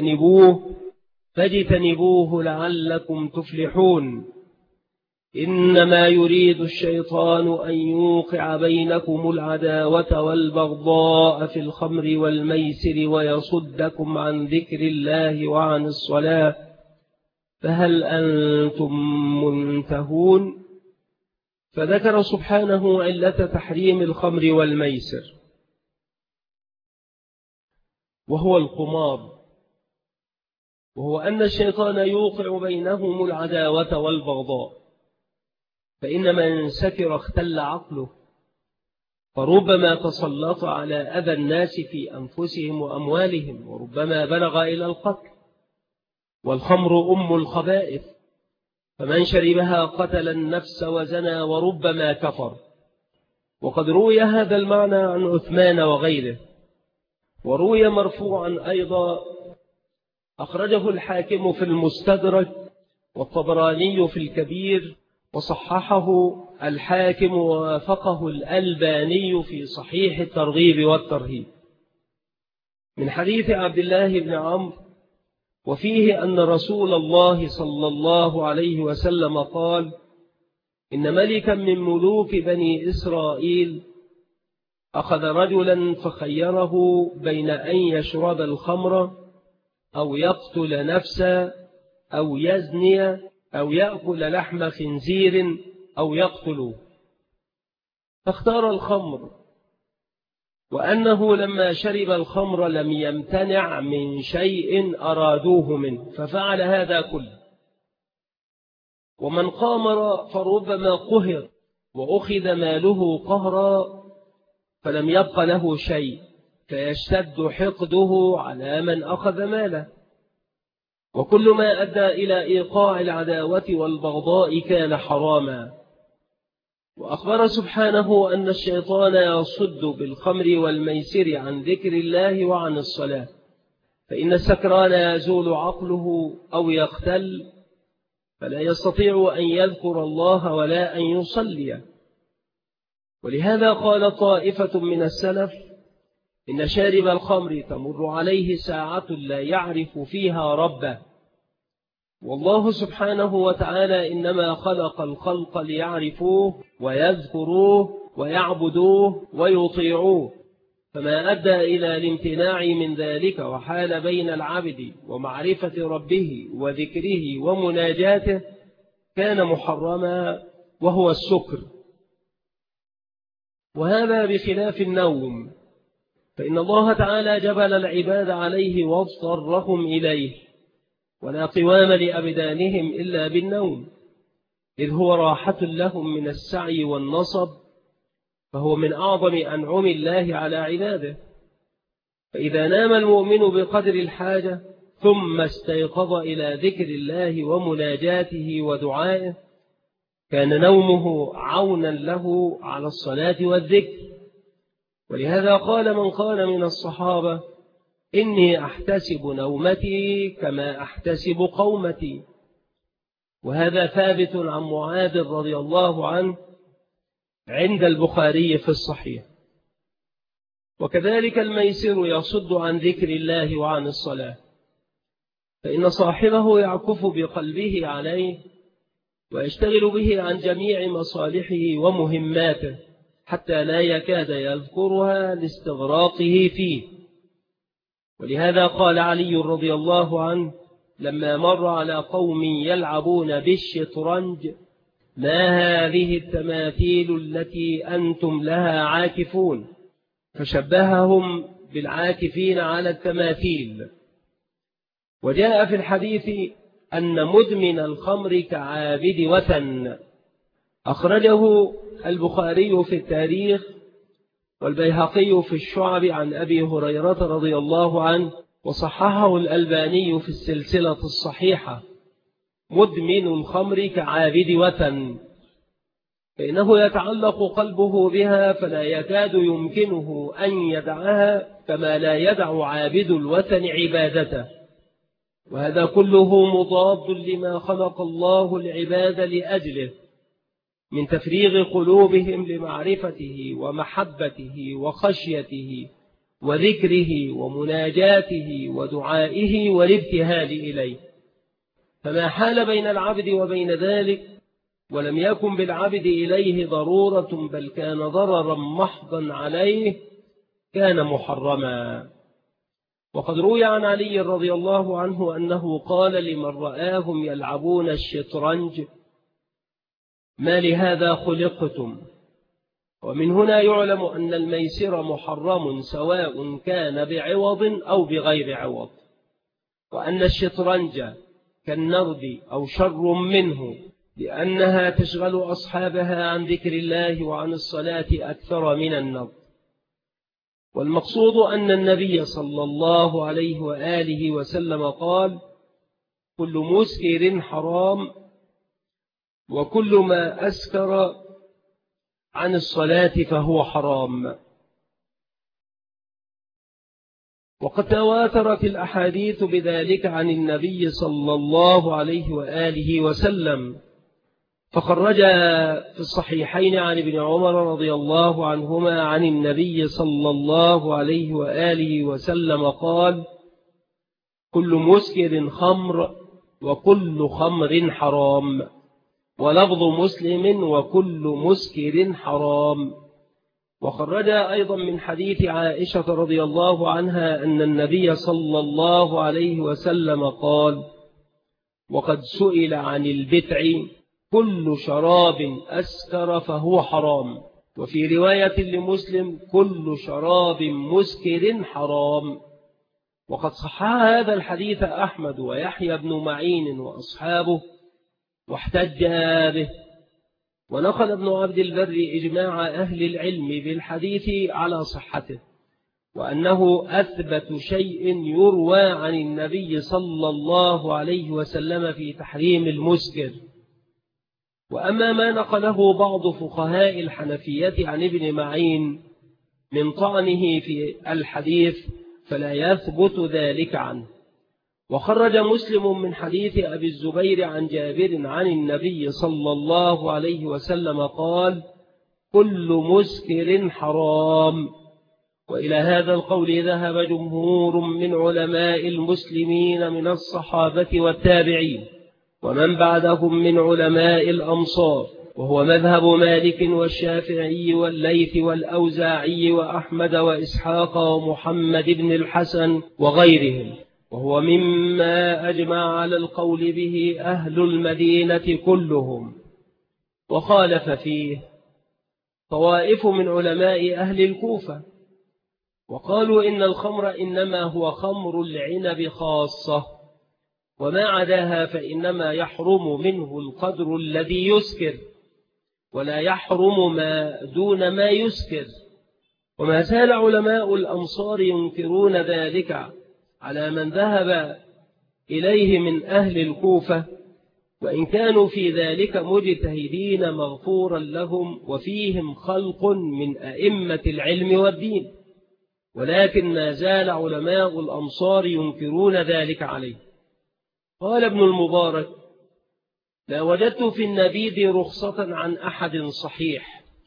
A: فاجتنبوه لعلكم تفلحون. إنما يريد الشيطان أن يوقع بينكم العداوة والبغضاء في الخمر والميسر ويصدكم عن ذكر الله وعن الصلاة، فهل أنتم منتهون؟ فذكر سبحانه علة تحريم الخمر والميسر، وهو القمار، وهو أن الشيطان يوقع بينهم العداوة والبغضاء، فإن من سكر اختل عقله، فربما تسلط على أذى الناس في أنفسهم وأموالهم، وربما بلغ إلى القتل. والخمر أم الخبائث، فمن شربها قتل النفس وزنى وربما كفر. وقد روي هذا المعنى عن عثمان وغيره، وروي مرفوعا أيضا، أخرجه الحاكم في المستدرك والطبراني في الكبير، وصححه الحاكم ووافقه الألباني في صحيح الترغيب والترهيب، من حديث عبد الله بن عمرو، وفيه أن رسول الله صلى الله عليه وسلم قال: إن ملكا من ملوك بني إسرائيل أخذ رجلا فخيره بين أن يشرب الخمر أو يقتل نفسا أو يزني أو يأكل لحم خنزير أو يقتل، فاختار الخمر، وأنه لما شرب الخمر لم يمتنع من شيء أرادوه منه، ففعل هذا كله. ومن قامر فربما قهر وأخذ ماله قهرا فلم يبق له شيء، فيشتد حقده على من أخذ ماله. وكل ما أدى إلى إيقاع العداوة والبغضاء كان حراما. وأخبر سبحانه أن الشيطان يصد بالخمر والميسر عن ذكر الله وعن الصلاة، فإن السكران يزول عقله أو يختل، فلا يستطيع أن يذكر الله ولا أن يصلي. ولهذا قال طائفة من السلف: إن شارب الخمر تمر عليه ساعة لا يعرف فيها ربه، والله سبحانه وتعالى إنما خلق الخلق ليعرفوه ويذكروه ويعبدوه ويطيعوه، فما أدى إلى الامتناع من ذلك وحال بين العبد ومعرفة ربه وذكره ومناجاته كان محرما، وهو السكر. وهذا بخلاف النوم، فإن الله تعالى جبل العباد عليه واضطرهم إليه، ولا قوام لأبدانهم إلا بالنوم، إذ هو راحة لهم من السعي والنصب، فهو من أعظم أنعم الله على عباده. فإذا نام المؤمن بقدر الحاجة ثم استيقظ إلى ذكر الله ومناجاته ودعائه كان نومه عونا له على الصلاة والذكر. ولهذا قال من قال من الصحابة: إني أحتسب نومتي كما أحتسب قومتي. وهذا ثابت عن معاذ رضي الله عنه عند البخاري في الصحيح. وكذلك الميسر يصد عن ذكر الله وعن الصلاة، فإن صاحبه يعكف بقلبه عليه ويشتغل به عن جميع مصالحه ومهماته حتى لا يكاد يذكرها لاستغراقه فيه. ولهذا قال علي رضي الله عنه لما مر على قوم يلعبون بالشطرنج: ما هذه التماثيل التي أنتم لها عاكفون؟ فشبههم بالعاكفين على التماثيل. وجاء في الحديث أن مدمن الخمر كعابد وثن، أخرجه البخاري في التاريخ والبيهقي في الشعب عن أبي هريرة رضي الله عنه، وصححه الألباني في السلسلة الصحيحة: مدمن الخمر كعابد وثن، فإنه يتعلق قلبه بها فلا يكاد يمكنه أن يدعها كما لا يدع عابد الوثن عبادته. وهذا كله مضاد لما خلق الله العباد لأجله من تفريغ قلوبهم لمعرفته ومحبته وخشيته وذكره ومناجاته ودعائه والابتهال إليه. فما حال بين العبد وبين ذلك ولم يكن بالعبد إليه ضرورة بل كان ضررا محضا عليه كان محرما. وقد روي عن علي رضي الله عنه أنه قال لمن رآهم يلعبون الشطرنج: ما لهذا خلقتم؟ ومن هنا يعلم أن الميسر محرم سواء كان بعوض أو بغير عوض، وأن الشطرنج كالنرد أو شر منه، لأنها تشغل أصحابها عن ذكر الله وعن الصلاة أكثر من النرد. والمقصود أن النبي صلى الله عليه وآله وسلم قال: كل مسكر حرام، وكل ما أسكر عن الصلاة فهو حرام. وقد تواترت الأحاديث بذلك عن النبي صلى الله عليه وآله وسلم، فخرج في الصحيحين عن ابن عمر رضي الله عنهما عن النبي صلى الله عليه وآله وسلم قال: كل مسكر خمر، وكل خمر حرام. ولفظ مسلم: وكل مسكر حرام. وخرج أيضا من حديث عائشة رضي الله عنها أن النبي صلى الله عليه وسلم قال: وقد سئل عن البتع: كل شراب أسكر فهو حرام. وفي رواية لمسلم: كل شراب مسكر حرام. وقد صحح هذا الحديث أحمد ويحيى بن معين وأصحابه واحتج به. ونقل ابن عبد البر إجماع أهل العلم بالحديث على صحته، وأنه أثبت شيء يروى عن النبي صلى الله عليه وسلم في تحريم المسكر. وأما ما نقله بعض فقهاء الحنفية عن ابن معين من طعنه في الحديث فلا يثبت ذلك عنه. وخرج مسلم من حديث أبي الزبير عن جابر عن النبي صلى الله عليه وسلم قال: كل مسكر حرام. وإلى هذا القول ذهب جمهور من علماء المسلمين من الصحابة والتابعين ومن بعدهم من علماء الأمصار، وهو مذهب مالك والشافعي والليث والأوزاعي وأحمد وإسحاق ومحمد بن الحسن وغيرهم، وهو مما أجمع على القول به أهل المدينة كلهم. وخالف فيه طوائف من علماء أهل الكوفة، وقالوا إن الخمر إنما هو خمر العنب خاصة، وما عداها فإنما يحرم منه القدر الذي يسكر، ولا يحرم ما دون ما يسكر. وما زال علماء الأمصار ينكرون ذلك على من ذهب إليه من أهل الكوفة، وإن كانوا في ذلك مجتهدين مغفورا لهم وفيهم خلق من أئمة العلم والدين، ولكن ما زال علماء الأمصار ينكرون ذلك عليه. قال ابن المبارك: لا وجدت في النبيذ رخصة عن أحد صحيح،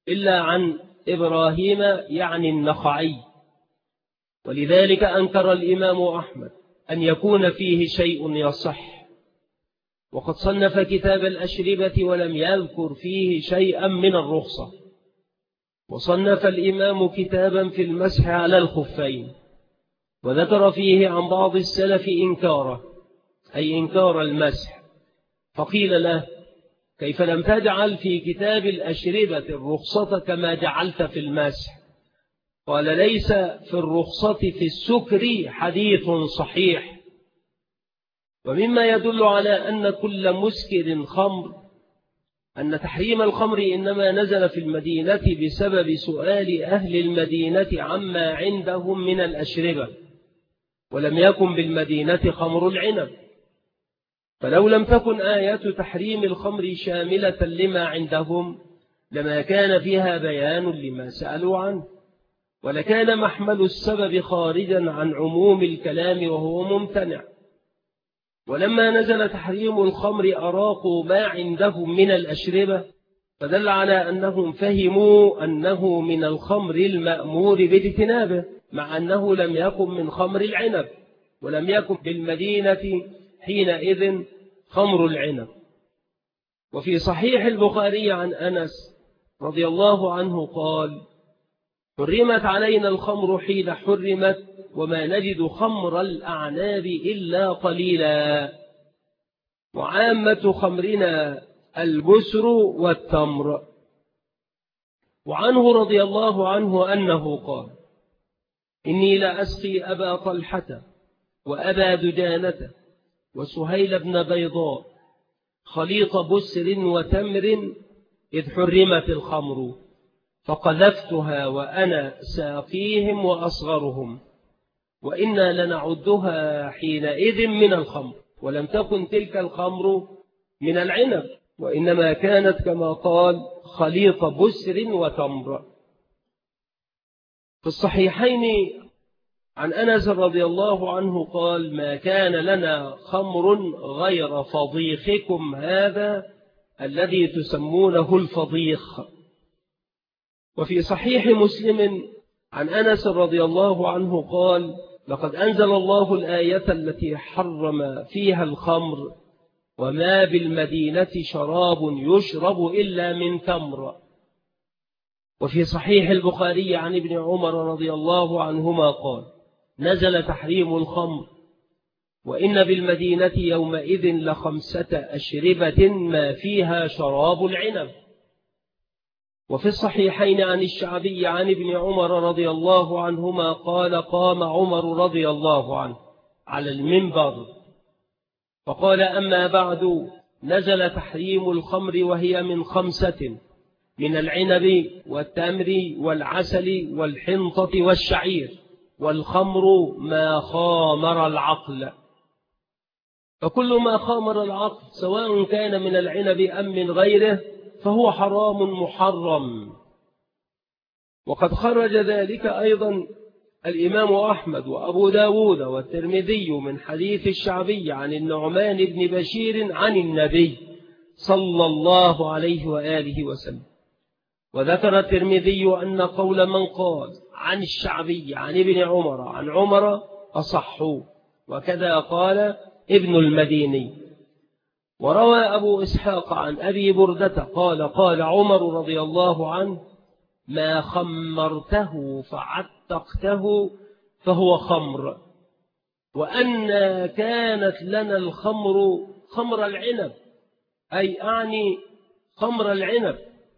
A: إلا عن إبراهيم يعني النخعي، ولذلك أنكر الإمام أحمد أن يكون فيه شيء يصح، وقد صنف كتاب الأشربة ولم يذكر فيه شيئا من الرخصة. وصنف الإمام كتابا في المسح على الخفين، وذكر فيه عن بعض السلف إنكاره، أي إنكار المسح، فقيل له: كيف لم تجعل في كتاب الأشربة الرخصة كما جعلت في المسح؟ قال: ليس في الرخصة في السكر حديث صحيح. ومما يدل على أن كل مسكر خمر أن تحريم الخمر إنما نزل في المدينة بسبب سؤال أهل المدينة عما عندهم من الأشربة، ولم يكن بالمدينة خمر العنب، فلو لم تكن آيات تحريم الخمر شاملة لما عندهم لما كان فيها بيان لما سألوا عنه، ولكان محمل السبب خارجا عن عموم الكلام وهو ممتنع. ولما نزل تحريم الخمر أراقوا ما عندهم من الأشربة، فدل على أنهم فهموا أنه من الخمر المأمور باجتنابه، مع أنه لم يكن من خمر العنب، ولم يكن بالمدينة حينئذ خمر العنب. وفي صحيح البخاري عن أنس رضي الله عنه قال: حرمت علينا الخمر حين حرمت، وما نجد خمر الأعناب إلا قليلا، وعامة خمرنا البسر والتمر. وعنه رضي الله عنه أنه قال: إني لأسقي أبا طلحة وأبا دجانة وسهيل بن بيضاء خليط بسر وتمر إذ حرمت الخمر، فقذفتها وأنا ساقيهم وأصغرهم، وإنا لنعدها حينئذ من الخمر، ولم تكن تلك الخمر من العنب، وإنما كانت كما قال خليط بسر وتمر. في الصحيحين عن أنس رضي الله عنه قال: ما كان لنا خمر غير فضيخكم هذا الذي تسمونه الفضيخ. وفي صحيح مسلم عن أنس رضي الله عنه قال: لقد أنزل الله الآية التي حرم فيها الخمر: وما بالمدينة شراب يشرب إلا من تمر. وفي صحيح البخاري عن ابن عمر رضي الله عنهما قال: نزل تحريم الخمر، وإن بالمدينة يومئذ ل5 أشربة ما فيها شراب العنب. وفي الصحيحين عن الشعبي عن ابن عمر رضي الله عنهما قال: قام عمر رضي الله عنه على المنبر فقال: أما بعد، نزل تحريم الخمر وهي من 5: من العنب والتمر والعسل والحنطة والشعير، والخمر ما خامر العقل. فكل ما خامر العقل سواء كان من العنب أم من غيره فهو حرام محرم. وقد خرج ذلك أيضا الإمام أحمد وأبو داود والترمذي من حديث الشعبي عن النعمان بن بشير عن النبي صلى الله عليه وآله وسلم. وذكر الترمذي أن قول من قال عن الشعبي عن ابن عمر عن عمر أصحوا، وكذا قال ابن المديني. وروى أبو إسحاق عن أبي بردة قال: قال عمر رضي الله عنه: ما خمرته فعتقته فهو خمر. وأن كانت لنا الخمر خمر العنب، أي أعني خمر العنب.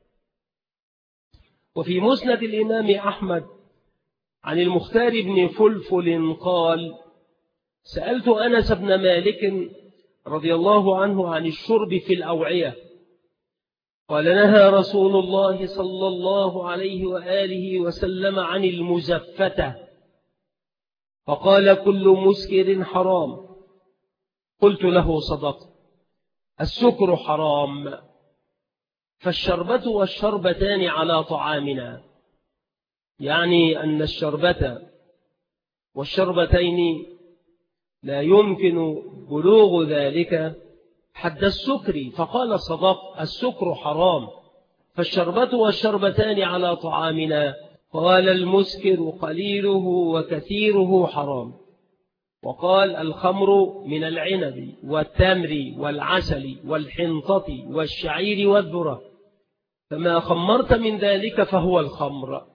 A: وفي مسند الإمام أحمد عن المختار بن فلفل قال: سألت أنس بن مالك رضي الله عنه عن الشرب في الأوعية، قال: نهى رسول الله صلى الله عليه وآله وسلم عن المزفتة، فقال: كل مسكر حرام. قلت له: صدقت، السكر حرام، فالشربة والشربتان على طعامنا، يعني أن الشربة والشربتين لا يمكن بلوغ ذلك حد السكر. فقال: صدق، السكر حرام، فالشربة والشربتان على طعامنا. قال المسكر قليله وكثيره حرام. وقال الخمر من العنب والتمر والعسل والحنطة والشعير والذرة، فما خمرت من ذلك فهو الخمر.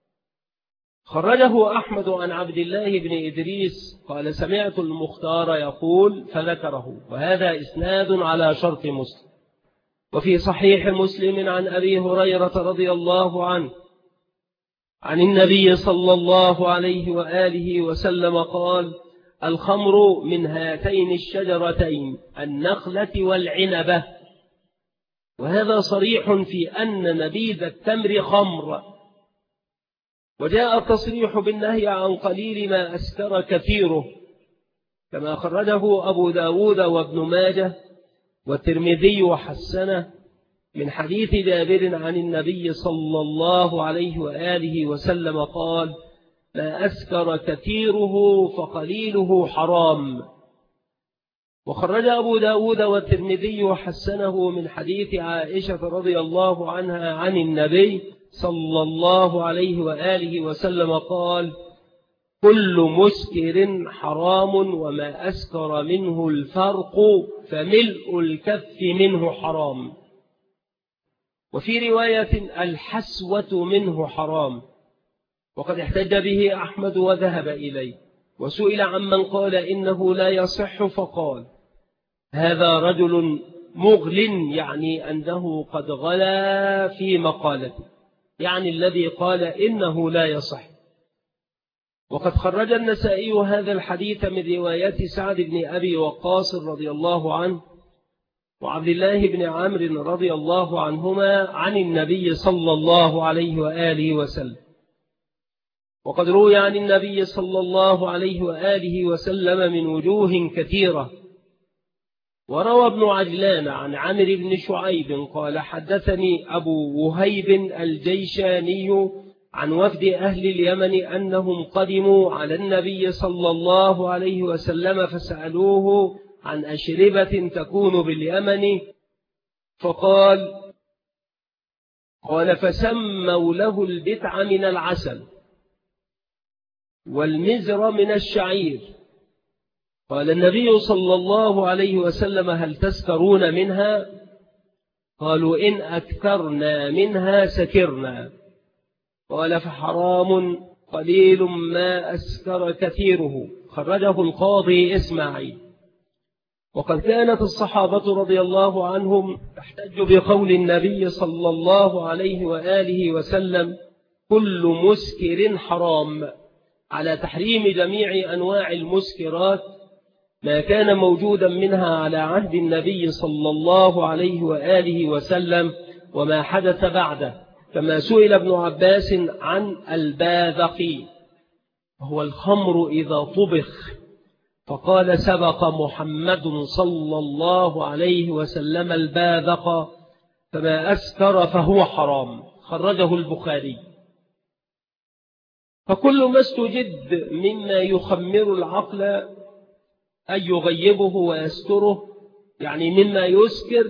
A: خرجه أحمد عن عبد الله بن إدريس قال سمعت المختار يقول فذكره، وهذا إسناد على شرط مسلم. وفي صحيح مسلم عن أبي هريرة رضي الله عنه عن النبي صلى الله عليه وآله وسلم قال الخمر من هاتين الشجرتين النخلة والعنبة. وهذا صريح في أن نبيذ التمر خمر. وجاء التصريح بالنهي عن قليل ما أسكر كثيره، كما خرجه أبو داود وابن ماجه والترمذي وحسنه من حديث جابر عن النبي صلى الله عليه وآله وسلم قال ما أسكر كثيره فقليله حرام. وخرج أبو داود والترمذي وحسنه من حديث عائشة رضي الله عنها عن النبي صلى الله عليه وآله وسلم قال كل مسكر حرام وما أسكر منه الفرق فملء الكف منه حرام. وفي رواية الحسوة منه حرام. وقد احتج به أحمد وذهب إليه، وسئل عمن قال إنه لا يصح فقال هذا رجل مغل، يعني أنه قد غلا في مقالته، يعني الذي قال إنه لا يصح. وقد خرج النسائي هذا الحديث من رواية سعد بن أبي وقاص رضي الله عنه وعبد الله بن عمرو رضي الله عنهما عن النبي صلى الله عليه وآله وسلم. وقد روي عن النبي صلى الله عليه وآله وسلم من وجوه كثيرة. وروى ابن عجلان عن عمرو بن شعيب قال حدثني أبو وهيب الجيشاني عن وفد أهل اليمن أنهم قدموا على النبي صلى الله عليه وسلم فسألوه عن أشربة تكون باليمن، فقال فسموا له البتع من العسل والمزر من الشعير. قال النبي صلى الله عليه وسلم هل تسكرون منها؟ قالوا إن أكثرنا منها سكرنا. قال فحرام قليل ما أسكر كثيره. خرجه القاضي إسماعيل. وقد كانت الصحابة رضي الله عنهم تحتج بقول النبي صلى الله عليه وآله وسلم كل مسكر حرام على تحريم جميع أنواع المسكرات ما كان موجودا منها على عهد النبي صلى الله عليه وآله وسلم وما حدث بعده. كما سئل ابن عباس عن الباذق وهو الخمر إذا طبخ، فقال سبق محمد صلى الله عليه وسلم الباذق فما أسكر فهو حرام. خرجه البخاري. فكل ما استجد مما يخمر العقل أن يغيبه ويستره، يعني مما يسكر،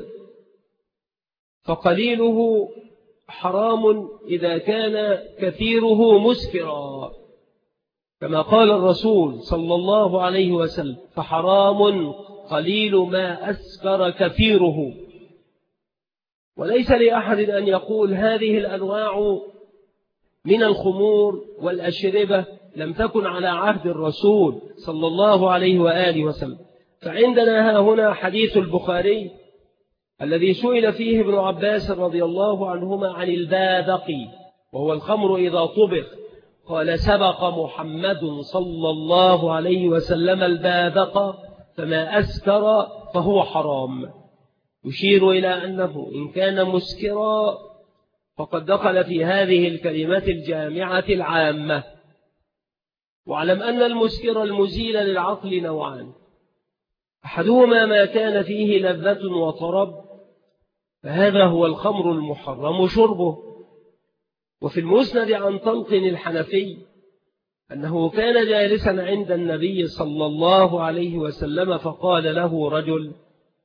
A: فقليله حرام إذا كان كثيره مسكرا، كما قال الرسول صلى الله عليه وسلم فحرام قليل ما أسكر كثيره. وليس لأحد أن يقول هذه الأنواع من الخمور والأشربة لم تكن على عهد الرسول صلى الله عليه وآله وسلم. فعندنا ها هنا حديث البخاري الذي سئل فيه ابن عباس رضي الله عنهما عن الباذق وهو الخمر إذا طبخ، قال سبق محمد صلى الله عليه وسلم الباذق فما أسكر فهو حرام، يشير إلى أنه إن كان مسكرا فقد دخل في هذه الكلمة الجامعة العامة. واعلم أن المسكر المزيل للعقل نوعان، أحدهما ما كان فيه لذة وطرب، فهذا هو الخمر المحرم شربه. وفي المسند عن طلق الحنفي أنه كان جالسا عند النبي صلى الله عليه وسلم فقال له رجل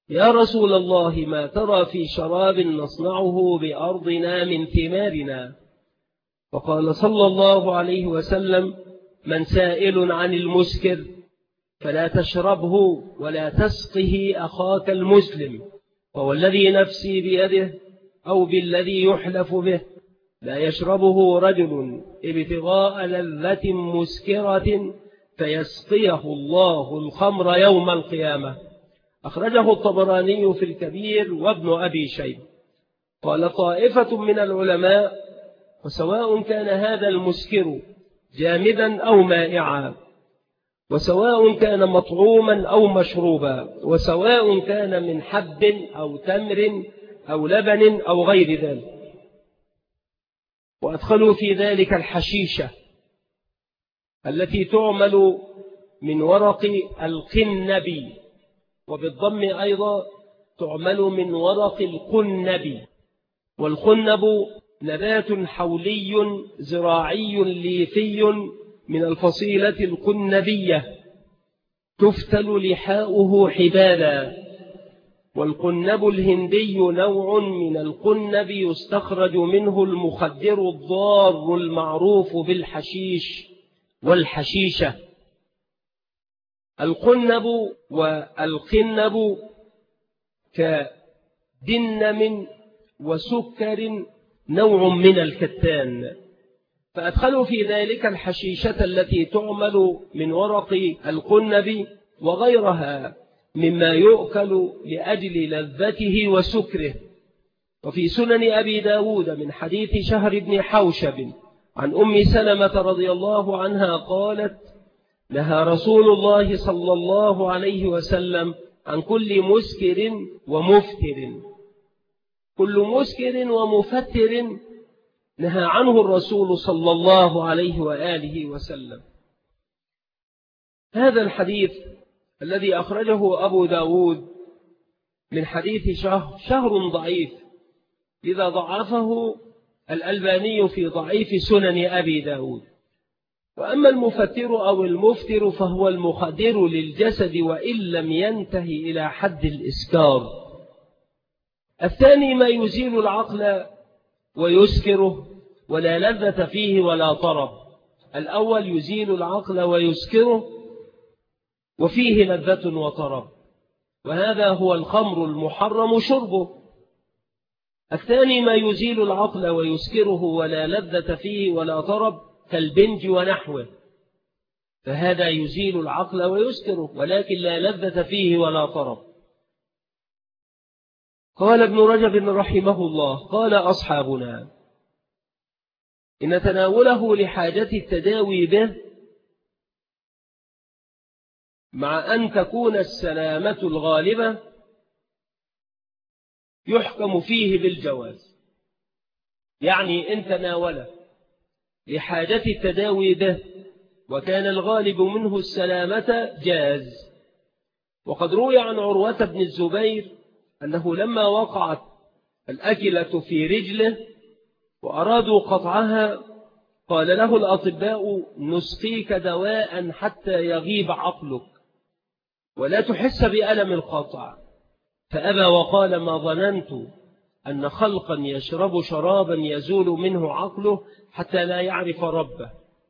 A: يا رسول الله ما ترى في شراب نصنعه بأرضنا من ثمارنا؟ فقال صلى الله عليه وسلم: من سائل عن المسكر فلا تشربه ولا تسقه أخاك المسلم، فوالذي نفسي بيده أو بالذي يحلف به لا يشربه رجل ابتغاء لذة مسكرة فيسقيه الله الخمر يوم القيامة. أخرجه الطبراني في الكبير وابن أبي شيبة. قال طائفة من العلماء: وسواء كان هذا المسكر جامدا أو مائعا، وسواء كان مطعوما أو مشروبا، وسواء كان من حب أو تمر أو لبن أو غير ذلك. وأدخلوا في ذلك الحشيشة التي تعمل من ورق القنب، وبالضم أيضا تعمل من ورق القنب. والقنب نبات حولي زراعي ليفي من الفصيلة القنبية، تفتل لحاؤه حبالا. والقنب الهندي نوع من القنب يستخرج منه المخدر الضار المعروف بالحشيش والحشيشة. القنب والقنب كدنم وسكر نوع من الكتان. فأدخلوا في ذلك الحشيشة التي تعمل من ورق القنب وغيرها مما يؤكل لأجل لذته وسكره. وفي سنن أبي داود من حديث شهر بن حوشب عن أم سلمة رضي الله عنها قالت: نهى رسول الله صلى الله عليه وسلم عن كل مسكر ومفتر. كل مسكر ومفتر نهى عنه الرسول صلى الله عليه وآله وسلم. هذا الحديث الذي أخرجه أبو داود من حديث شهر ضعيف، إذا ضعفه الألباني في ضعيف سنن أبي داود. وأما المفتر أو المفتر فهو المخدر للجسد وإن لم ينتهي إلى حد الإسكار. الثاني ما يزيل العقل ويسكره ولا لذة فيه ولا طرب. الأول يزيل العقل ويسكره وفيه لذة وطرب، وهذا هو الخمر المحرم شربه. الثاني ما يزيل العقل ويسكره ولا لذة فيه ولا طرب كالبنج ونحوه، فهذا يزيل العقل ويسكره ولكن لا لذة فيه ولا طرب. قال ابن رجب رحمه الله: قال أصحابنا إن تناوله لحاجة التداوي به مع أن تكون السلامة الغالبة يحكم فيه بالجواز. يعني إن تناوله لحاجة التداوي به وكان الغالب منه السلامة جاز. وقد روي عن عروة بن الزبير أنه لما وقعت الأكلة في رجله وأرادوا قطعها قال له الأطباء: نسقيك دواء حتى يغيب عقلك ولا تحس بألم القطع. فأبى وقال: ما ظننت أن خلقا يشرب شرابا يزول منه عقله حتى لا يعرف ربه.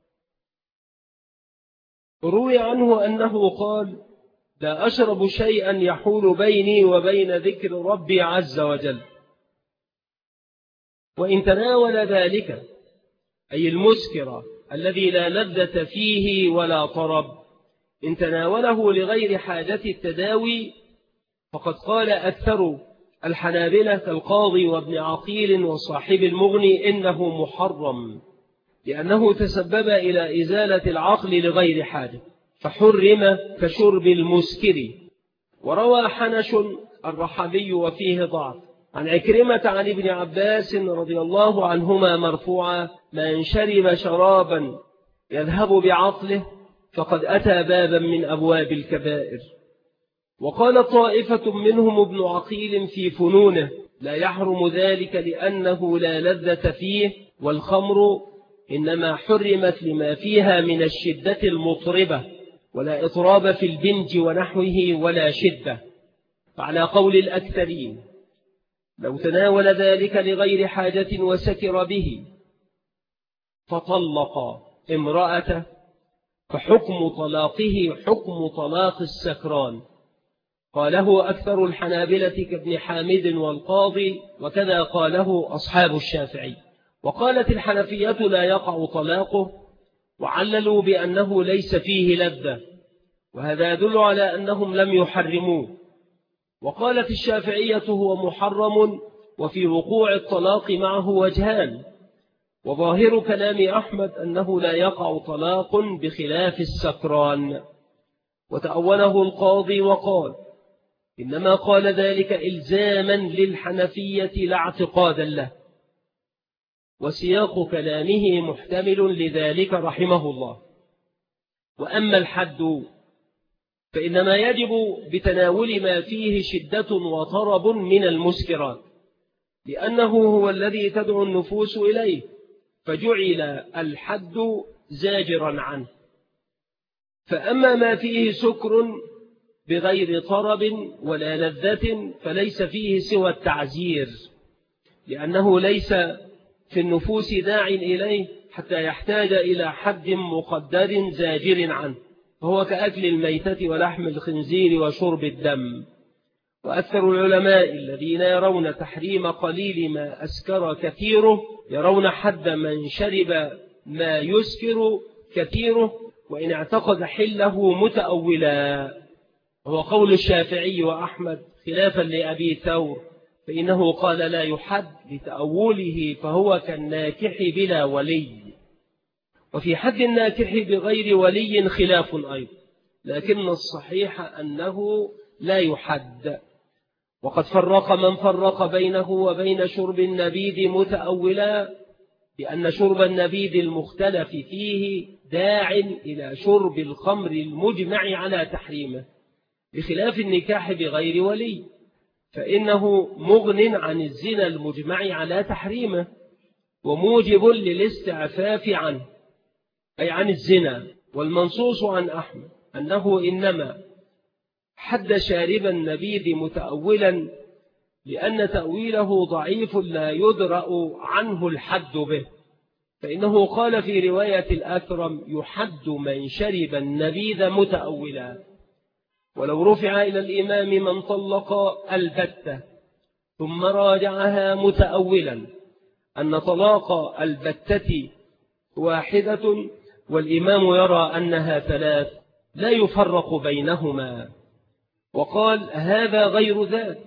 A: روي عنه أنه قال: لا أشرب شيئا يحول بيني وبين ذكر ربي عز وجل. وإن تناول ذلك أي المسكر الذي لا لذة فيه ولا طرب، إن تناوله لغير حاجة التداوي فقد قال أكثر الحنابلة كالقاضي وابن عقيل وصاحب المغني إنه محرم، لأنه تسبب إلى إزالة العقل لغير حاجة فحرم كشرب المسكر. وروى حنش الرحبي وفيه ضعف عن عكرمة عن ابن عباس رضي الله عنهما مرفوعا: من شرب شرابا يذهب بعقله فقد أتى بابا من أبواب الكبائر. وقال طائفة منهم ابن عقيل في فنونه: لا يحرم ذلك لأنه لا لذة فيه، والخمر إنما حرمت لما فيها من الشدة المطربة، ولا إطراب في البنج ونحوه ولا شدة. فعلى قول الأكثرين لو تناول ذلك لغير حاجة وسكر به فطلق امرأته فحكم طلاقه حكم طلاق السكران. قاله أكثر الحنابلة كابن حامد والقاضي، وكذا قاله أصحاب الشافعي. وقالت الحنفية لا يقع طلاقه، وعللوا بأنه ليس فيه لذة، وهذا يدل على أنهم لم يحرموه. وقالت الشافعية هو محرم، وفي وقوع الطلاق معه وجهان، وظاهر كلام أحمد أنه لا يقع طلاق بخلاف السكران. وتأوله القاضي وقال إنما قال ذلك إلزاما للحنفية لا اعتقادا له، وسياق كلامه محتمل لذلك رحمه الله. وأما الحد فإنما يجب بتناول ما فيه شدة وطرب من المسكرات، لأنه هو الذي تدعو النفوس إليه، فجعل الحد زاجرا عنه. فأما ما فيه سكر بغير طرب ولا لذة فليس فيه سوى التعزير، لأنه ليس في النفوس داع إليه حتى يحتاج إلى حد مقدر زاجر عنه، فهو كأكل الميتة ولحم الخنزير وشرب الدم. وأكثر العلماء الذين يرون تحريم قليل ما أسكر كثيره يرون حد من شرب ما يسكر كثيره، وإن اعتقد حله متأولا، هو قول الشافعي وأحمد خلافا لأبي ثور، فإنه قال لا يحد لتأوله، فهو كالناكح بلا ولي. وفي حد الناكح بغير ولي خلاف أيضا، لكن الصحيح أنه لا يحد. وقد فرق من فرق بينه وبين شرب النبيذ متأولا، بأن شرب النبيذ المختلف فيه داع إلى شرب الخمر المجمع على تحريمه، بخلاف النكاح بغير ولي، فإنه مغن عن الزنا المجمع على تحريمه، وموجب للاستعفاف عنه، أي عن الزنا. والمنصوص عن أحمد أنه إنما حد شارب النبيذ متأولا لأن تأويله ضعيف لا يدرأ عنه الحد به، فإنه قال في رواية الأكرم يحد من شرب النبيذ متأولا. ولو رفع إلى الإمام من طلق البتة ثم راجعها متأولا أن طلاق البتة واحدة والإمام يرى أنها ثلاث لا يفرق بينهما، وقال هذا غير ذاك،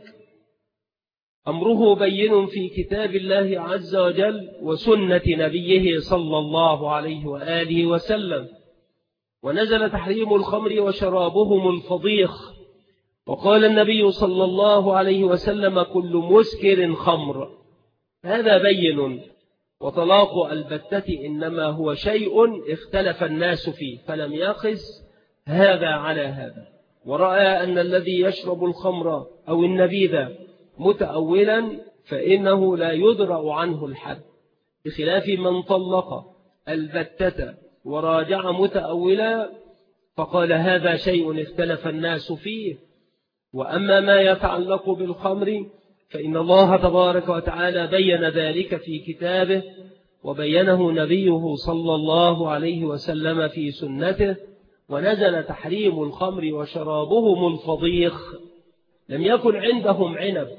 A: أمره بين في كتاب الله عز وجل وسنة نبيه صلى الله عليه وآله وسلم. ونزل تحريم الخمر وشرابهم الفضيخ، وقال النبي صلى الله عليه وسلم كل مسكر خمر، هذا بين. وطلاق البتة إنما هو شيء اختلف الناس فيه، فلم يقس هذا على هذا، ورأى أن الذي يشرب الخمر أو النبيذ متأولا فإنه لا يدرأ عنه الحد، بخلاف من طلق البتة وراجع متأولا فقال هذا شيء اختلف الناس فيه. وأما ما يتعلق بالخمر فإن الله تبارك وتعالى بين ذلك في كتابه، وبينه نبيه صلى الله عليه وسلم في سنته، ونزل تحريم الخمر وشرابهم الفضيخ. لم يكن عندهم عنب،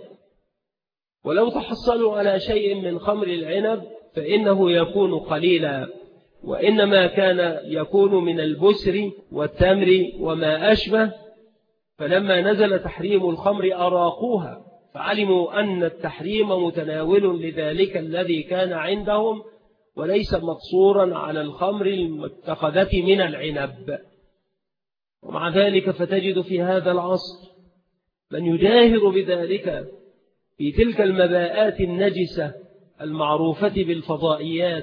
A: ولو تحصلوا على شيء من خمر العنب فإنه يكون قليلا، وإنما كان يكون من البسر والتمر وما أشبه. فلما نزل تحريم الخمر أراقوها، فعلموا أن التحريم متناول لذلك الذي كان عندهم، وليس مقصورا على الخمر المتخذة من العنب. ومع ذلك فتجد في هذا العصر من يجاهر بذلك في تلك المباءات النجسة المعروفة بالفضائيات،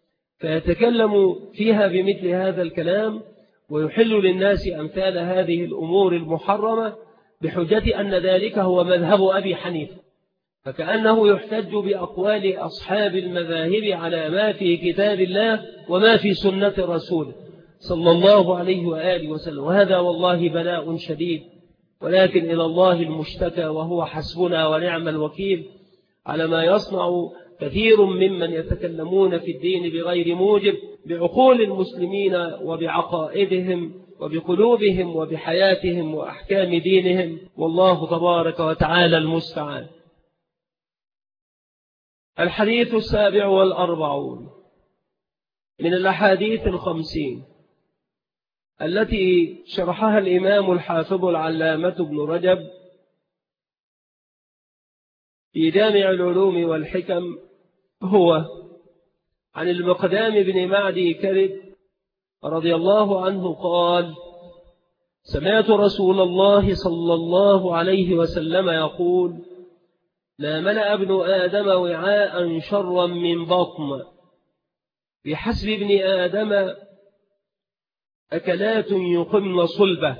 A: فيتكلم فيها بمثل هذا الكلام، ويحل للناس أمثال هذه الأمور المحرمة بحجة أن ذلك هو مذهب أبي حنيفة، فكأنه يحتج بأقوال أصحاب المذاهب على ما في كتاب الله وما في سنة رسوله صلى الله عليه وآله وسلم. وهذا والله بلاء شديد، ولكن إلى الله المشتكى، وهو حسبنا ونعم الوكيل على ما يصنع كثير ممن يتكلمون في الدين بغير موجب بعقول المسلمين وبعقائدهم وبقلوبهم وبحياتهم وأحكام دينهم، والله تبارك وتعالى المستعان. الحديث 47 من الأحاديث 50 التي شرحها الإمام الحافظ العلامة ابن رجب في جامع العلوم والحكم، هو عن المقدام بن معدي كرب رضي الله عنه قال: سمعت رسول الله صلى الله عليه وسلم يقول: لا ملأ ابن آدم وعاء شرا من بطن، بحسب ابن آدم أكلات يقمن صلبه،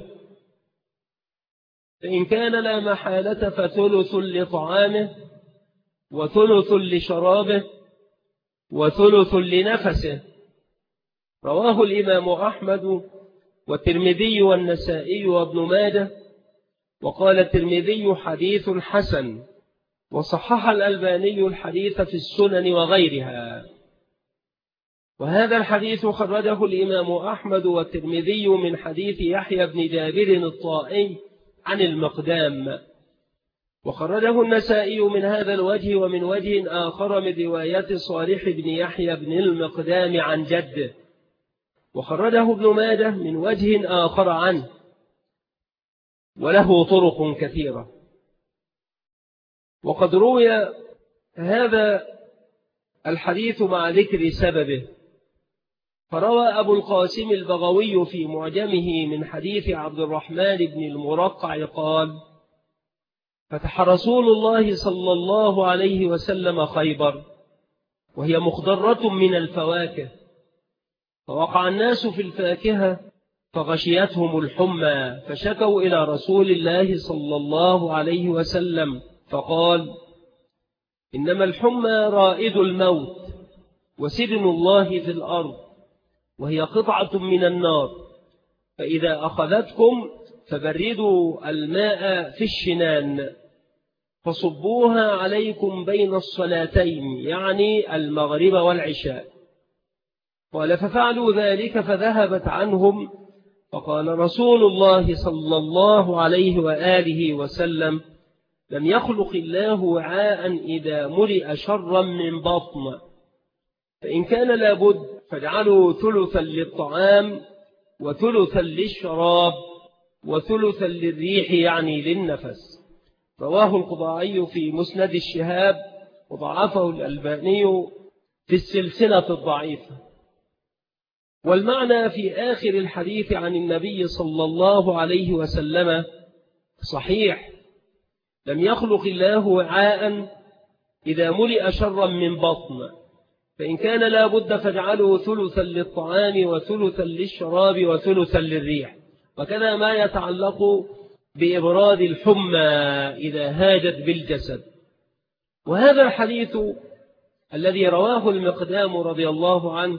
A: فإن كان لا محالة فثلث لطعامه وثلث لشرابه وثلث لنفسه. رواه الإمام أحمد والترمذي والنسائي وابن ماجه، وقال الترمذي حديث حسن، وصحح الألباني الحديث في السنن وغيرها. وهذا الحديث خرجه الإمام أحمد والترمذي من حديث يحيى بن جابر الطائي عن المقدام، وخرجه النسائي من هذا الوجه ومن وجه آخر من رواية صالح بن يحيى بن المقدام عن جده، وخرجه ابن ماجه من وجه آخر عنه، وله طرق كثيرة. وقد روي هذا الحديث مع ذكر سببه، فروى أبو القاسم البغوي في معجمه من حديث عبد الرحمن بن المرقع قال: فتح رسول الله صلى الله عليه وسلم خيبر وهي مخضرة من الفواكه، فوقع الناس في الفاكهة فغشيتهم الحمى، فشكوا إلى رسول الله صلى الله عليه وسلم فقال: إنما الحمى رائد الموت وسجن الله في الأرض، وهي قطعة من النار، فإذا أخذتكم فبردوا الماء في الشنان فصبوها عليكم بين الصلاتين، يعني المغرب والعشاء. قال: ففعلوا ذلك فذهبت عنهم، فقال رسول الله صلى الله عليه وآله وسلم: لم يخلق الله وعاء إذا ملئ شرا من بطن، فإن كان لابد فاجعلوا ثلثا للطعام وثلثا للشراب وثلثا للريح، يعني للنفس. رواه القضاعي في مسند الشهاب، وضعفه الألباني في السلسلة الضعيفة. والمعنى في آخر الحديث عن النبي صلى الله عليه وسلم صحيح: لم يخلق الله وعاء إذا ملئ شرا من بطن، فإن كان لا بد فاجعلوا ثلثا للطعام وثلثا للشراب وثلثا للريح. وكذا ما يتعلق بإبراد الحمى إذا هاجت بالجسد. وهذا الحديث الذي رواه المقدام رضي الله عنه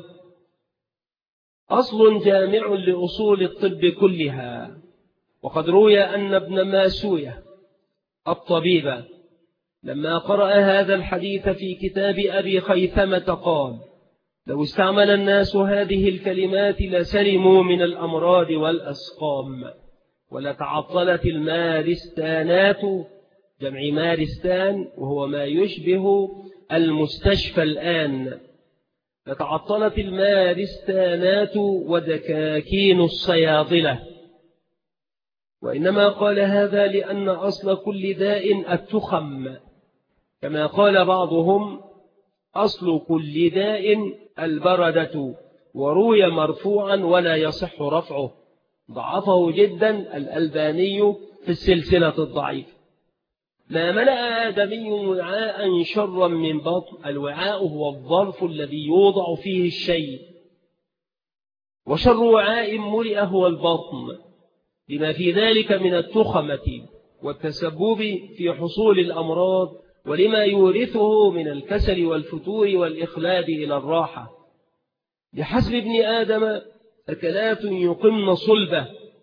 A: أصل جامع لأصول الطب كلها. وقد روي أن ابن ماسوية الطبيب لما قرأ هذا الحديث في كتاب أبي خيثمة قال: لو استعمل الناس هذه الكلمات لسلموا من الأمراض والأسقام، ولتعطلت المارستانات، جمع مارستان وهو ما يشبه المستشفى الآن، لتعطلت المارستانات ودكاكين الصيادلة. وإنما قال هذا لأن أصل كل داء التخم، كما قال بعضهم: أصل كل داء البردة، وروي مرفوعا ولا يصح رفعه، ضعفه جدا الألباني في السلسلة الضعيفة. ما ملأ آدمي وعاء شرا من بطن، الوعاء هو الظرف الذي يوضع فيه الشيء، وشر وعاء ملئ هو البطن، لما في ذلك من التخمة والتسبب في حصول الأمراض، ولما يورثه من الكسل والفتور والإخلاد إلى الراحة. بحسب ابن آدم أكلات يقمن صلبه،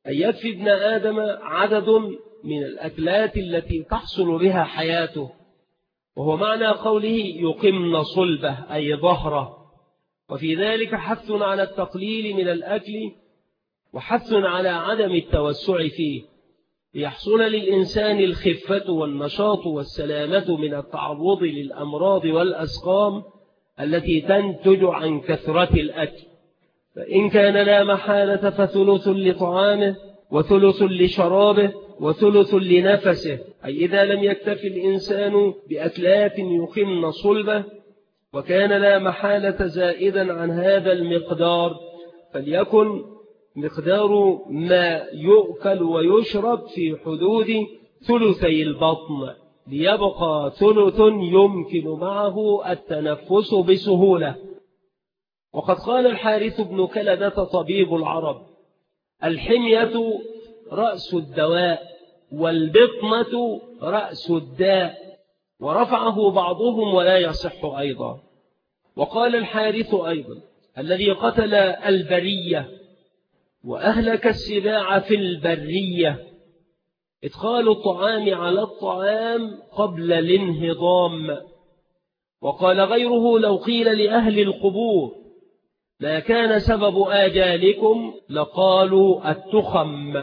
A: أي يكفي ابن آدم عدد من الأكلات التي تحصل بها حياته، وهو معنى قوله يقمن صلبه أي ظهره. وفي ذلك حث على التقليل من الأكل وحث على عدم التوسع فيه، ليحصل للإنسان الخفة والنشاط والسلامة من التعرض للأمراض والأسقام التي تنتج عن كثرة الأكل. فإن كان لا محالة فثلث لطعامه وثلث لشرابه وثلث لنفسه، أي إذا لم يكتف الإنسان بأكلات يقمن صلبه وكان لا محالة زائدا عن هذا المقدار، فليكن مقدار ما يؤكل ويشرب في حدود ثلثي البطن، ليبقى ثلث يمكن معه التنفس بسهولة. وقد قال الحارث بن كلدة طبيب العرب: الحمية رأس الدواء والبطنة رأس الداء، ورفعه بعضهم ولا يصح أيضا. وقال الحارث أيضا: الذي قتل البرية وأهلك السباع في البرية إدخال الطعام على الطعام قبل الانهضام. وقال غيره: لو قيل لأهل القبور ما كان سبب آجالكم لقالوا التخم.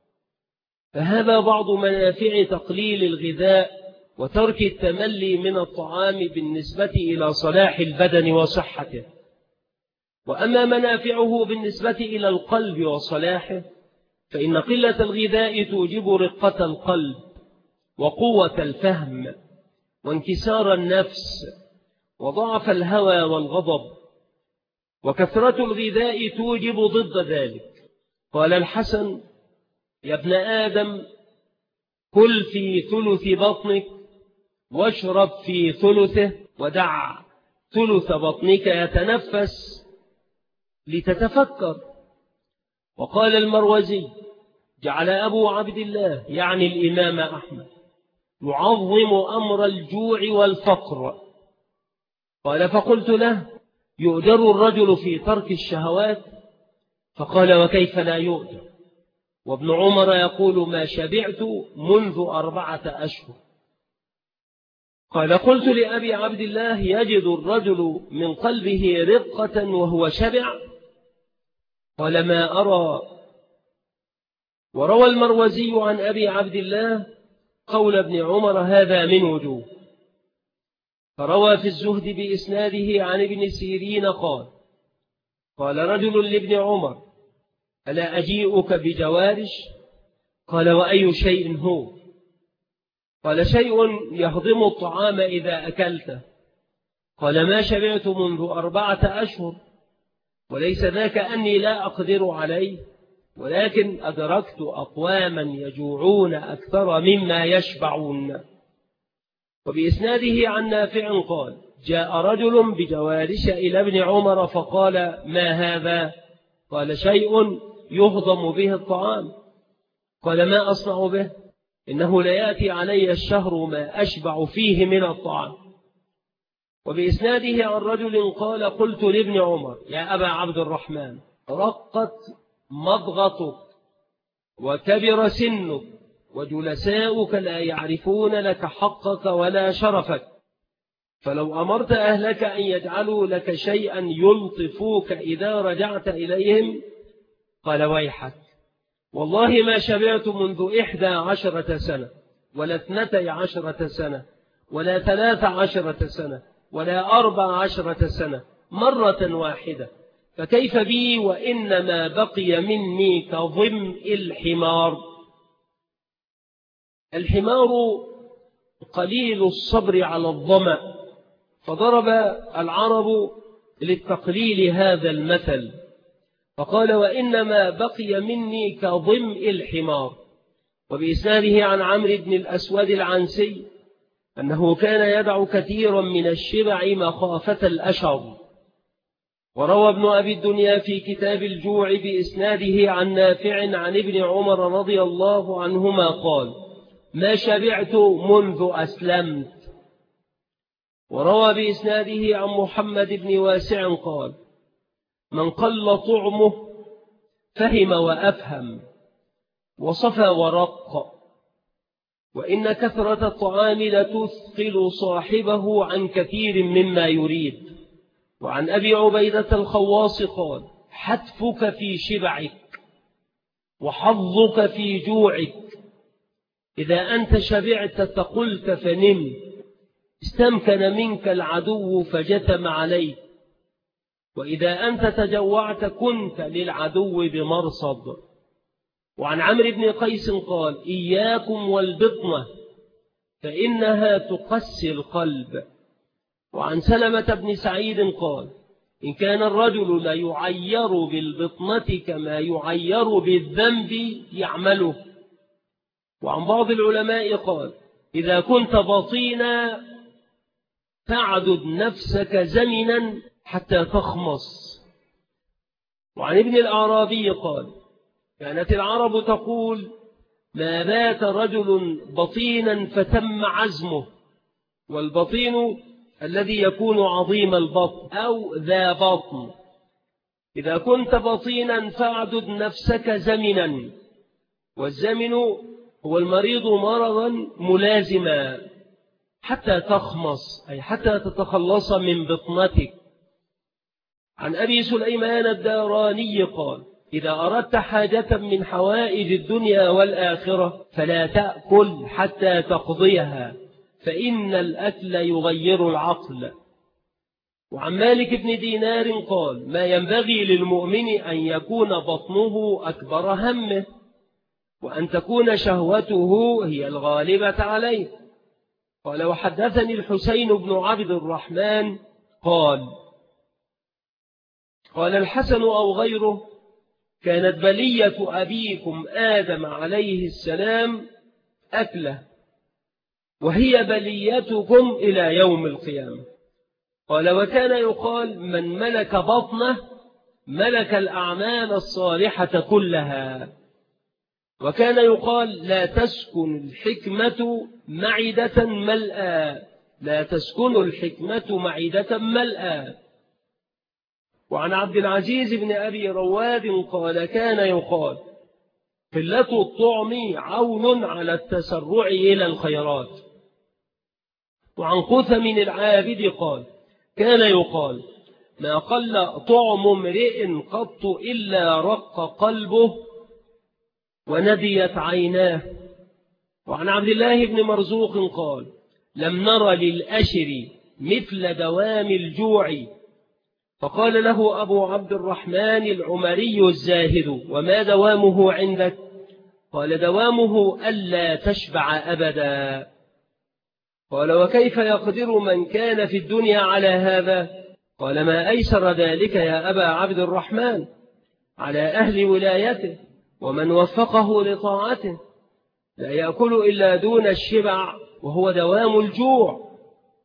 A: فهذا بعض منافع تقليل الغذاء وترك التملي من الطعام بالنسبة إلى صلاح البدن وصحته. وأما منافعه بالنسبة إلى القلب وصلاحه، فإن قلة الغذاء توجب رقة القلب وقوة الفهم وانكسار النفس وضعف الهوى والغضب، وكثرة الغذاء توجب ضد ذلك. قال الحسن: يا ابن آدم، كل في ثلث بطنك واشرب في ثلثه، ودع ثلث بطنك يتنفس لتتفكر. وقال المروزي: جعل أبو عبد الله يعني الإمام أحمد يعظم أمر الجوع والفقر. قال: فقلت له: يؤجر الرجل في ترك الشهوات؟ فقال: وكيف لا يؤجر؟ وابن عمر يقول: ما شبعت منذ 4 أشهر. قال: قلت لأبي عبد الله: يجد الرجل من قلبه رقة وهو شبع؟ قال: ما أرى. وروى المروزي عن أبي عبد الله قول ابن عمر هذا من وجوه. فروى في الزهد بإسناده عن ابن سيرين قال: قال رجل لابن عمر: ألا أجيئك بجوارش؟ قال: وأي شيء هو؟ قال: شيء يهضم الطعام إذا أكلته. قال: ما شبعت منذ 4 أشهر، وليس ذاك أني لا أقدر عليه، ولكن أدركت أقواما يجوعون أكثر مما يشبعون. وبإسناده عن نافع قال: جاء رجل بجوارش إلى ابن عمر فقال: ما هذا؟ قال: شيء يهضم به الطعام. قال: ما أصنع به؟ إنه ليأتي علي الشهر ما أشبع فيه من الطعام. وبإسناده عن رجل قال: قلت لابن عمر: يا أبا عبد الرحمن، رقت مضغتك وكبر سنك وجلساؤك لا يعرفون لك حقك ولا شرفك، فلو أمرت أهلك أن يجعلوا لك شيئا يلطفوك إذا رجعت إليهم. قال: ويحك، والله ما شبعت منذ 11 سنة ولا 12 سنة ولا 13 سنة ولا 14 سنة، مرة واحدة، فكيف بي وإنما بقي مني كظمء الحمار. الحمار قليل الصبر على الظمأ، فضرب العرب للتقليل هذا المثل فقال: وإنما بقي مني كظمء الحمار. وبإسناده عن عمرو بن الأسود العنسي أنه كان يدع كثيرا من الشبع مخافة الأشر. وروى ابن أبي الدنيا في كتاب الجوع بإسناده عن نافع عن ابن عمر رضي الله عنهما قال: ما شبعت منذ أسلمت. وروى بإسناده عن محمد بن واسع قال: من قل طعمه فهم وأفهم، وصفى ورق، وإن كثرة الطعام لتثقل صاحبه عن كثير مما يريد. وعن أبي عبيدة الخواص قال: حتفك في شبعك وحظك في جوعك، إذا أنت شبعت فقلت فنم، استمكن منك العدو فجثم عليك، وإذا أنت تجوعت كنت للعدو بمرصد. وعن عمرو بن قيس قال: إياكم والبطنة فإنها تقسي القلب. وعن سلمة بن سعيد قال: إن كان الرجل لا يعير بالبطنة كما يعير بالذنب يعمله. وعن بعض العلماء قال: إذا كنت بطينا فاعدد نفسك زمنا حتى تخمص. وعن ابن الأعرابي قال: كانت العرب تقول: ما بات رجل بطينا فتم عزمه. والبطين الذي يكون عظيم البطن أو ذا بطن. إذا كنت بطينا فاعدد نفسك زمنا، والزمن هو المريض مرضا ملازما، حتى تخمص أي حتى تتخلص من بطنتك. عن أبي سليمان الداراني قال: إذا أردت حاجة من حوائج الدنيا والآخرة فلا تأكل حتى تقضيها، فإن الأكل يغير العقل. وعن مالك بن دينار قال: ما ينبغي للمؤمن أن يكون بطنه أكبر همه، وأن تكون شهوته هي الغالبة عليه. قال: وحدثني الحسين بن عبد الرحمن قال الحسن أو غيره: كانت بلية أبيكم آدم عليه السلام أكله، وهي بليتكم إلى يوم القيامة. قال: وكان يقال: من ملك بطنه ملك الأعمال الصالحة كلها. وكان يقال: لا تسكن الحكمة معدة ملأى، لا تسكن الحكمة معدة ملأى. وعن عبد العزيز بن أبي رواد قال: كان يقال: قلة الطعم عون على التسرع إلى الخيرات. وعن قثم العابد قال: كان يقال: ما قل طعم امرئ قط إلا رق قلبه ونديت عيناه. وعن عبد الله بن مرزوق قال: لم نر للأشر مثل دوام الجوع. فقال له أبو عبد الرحمن العمري الزاهد: وما دوامه عندك؟ قال: دوامه ألا تشبع أبدا. قال: وكيف يقدر من كان في الدنيا على هذا؟ قال: ما أيسر ذلك يا أبا عبد الرحمن على أهل ولايته ومن وفقه لطاعته، لا يأكل إلا دون الشبع وهو دوام الجوع.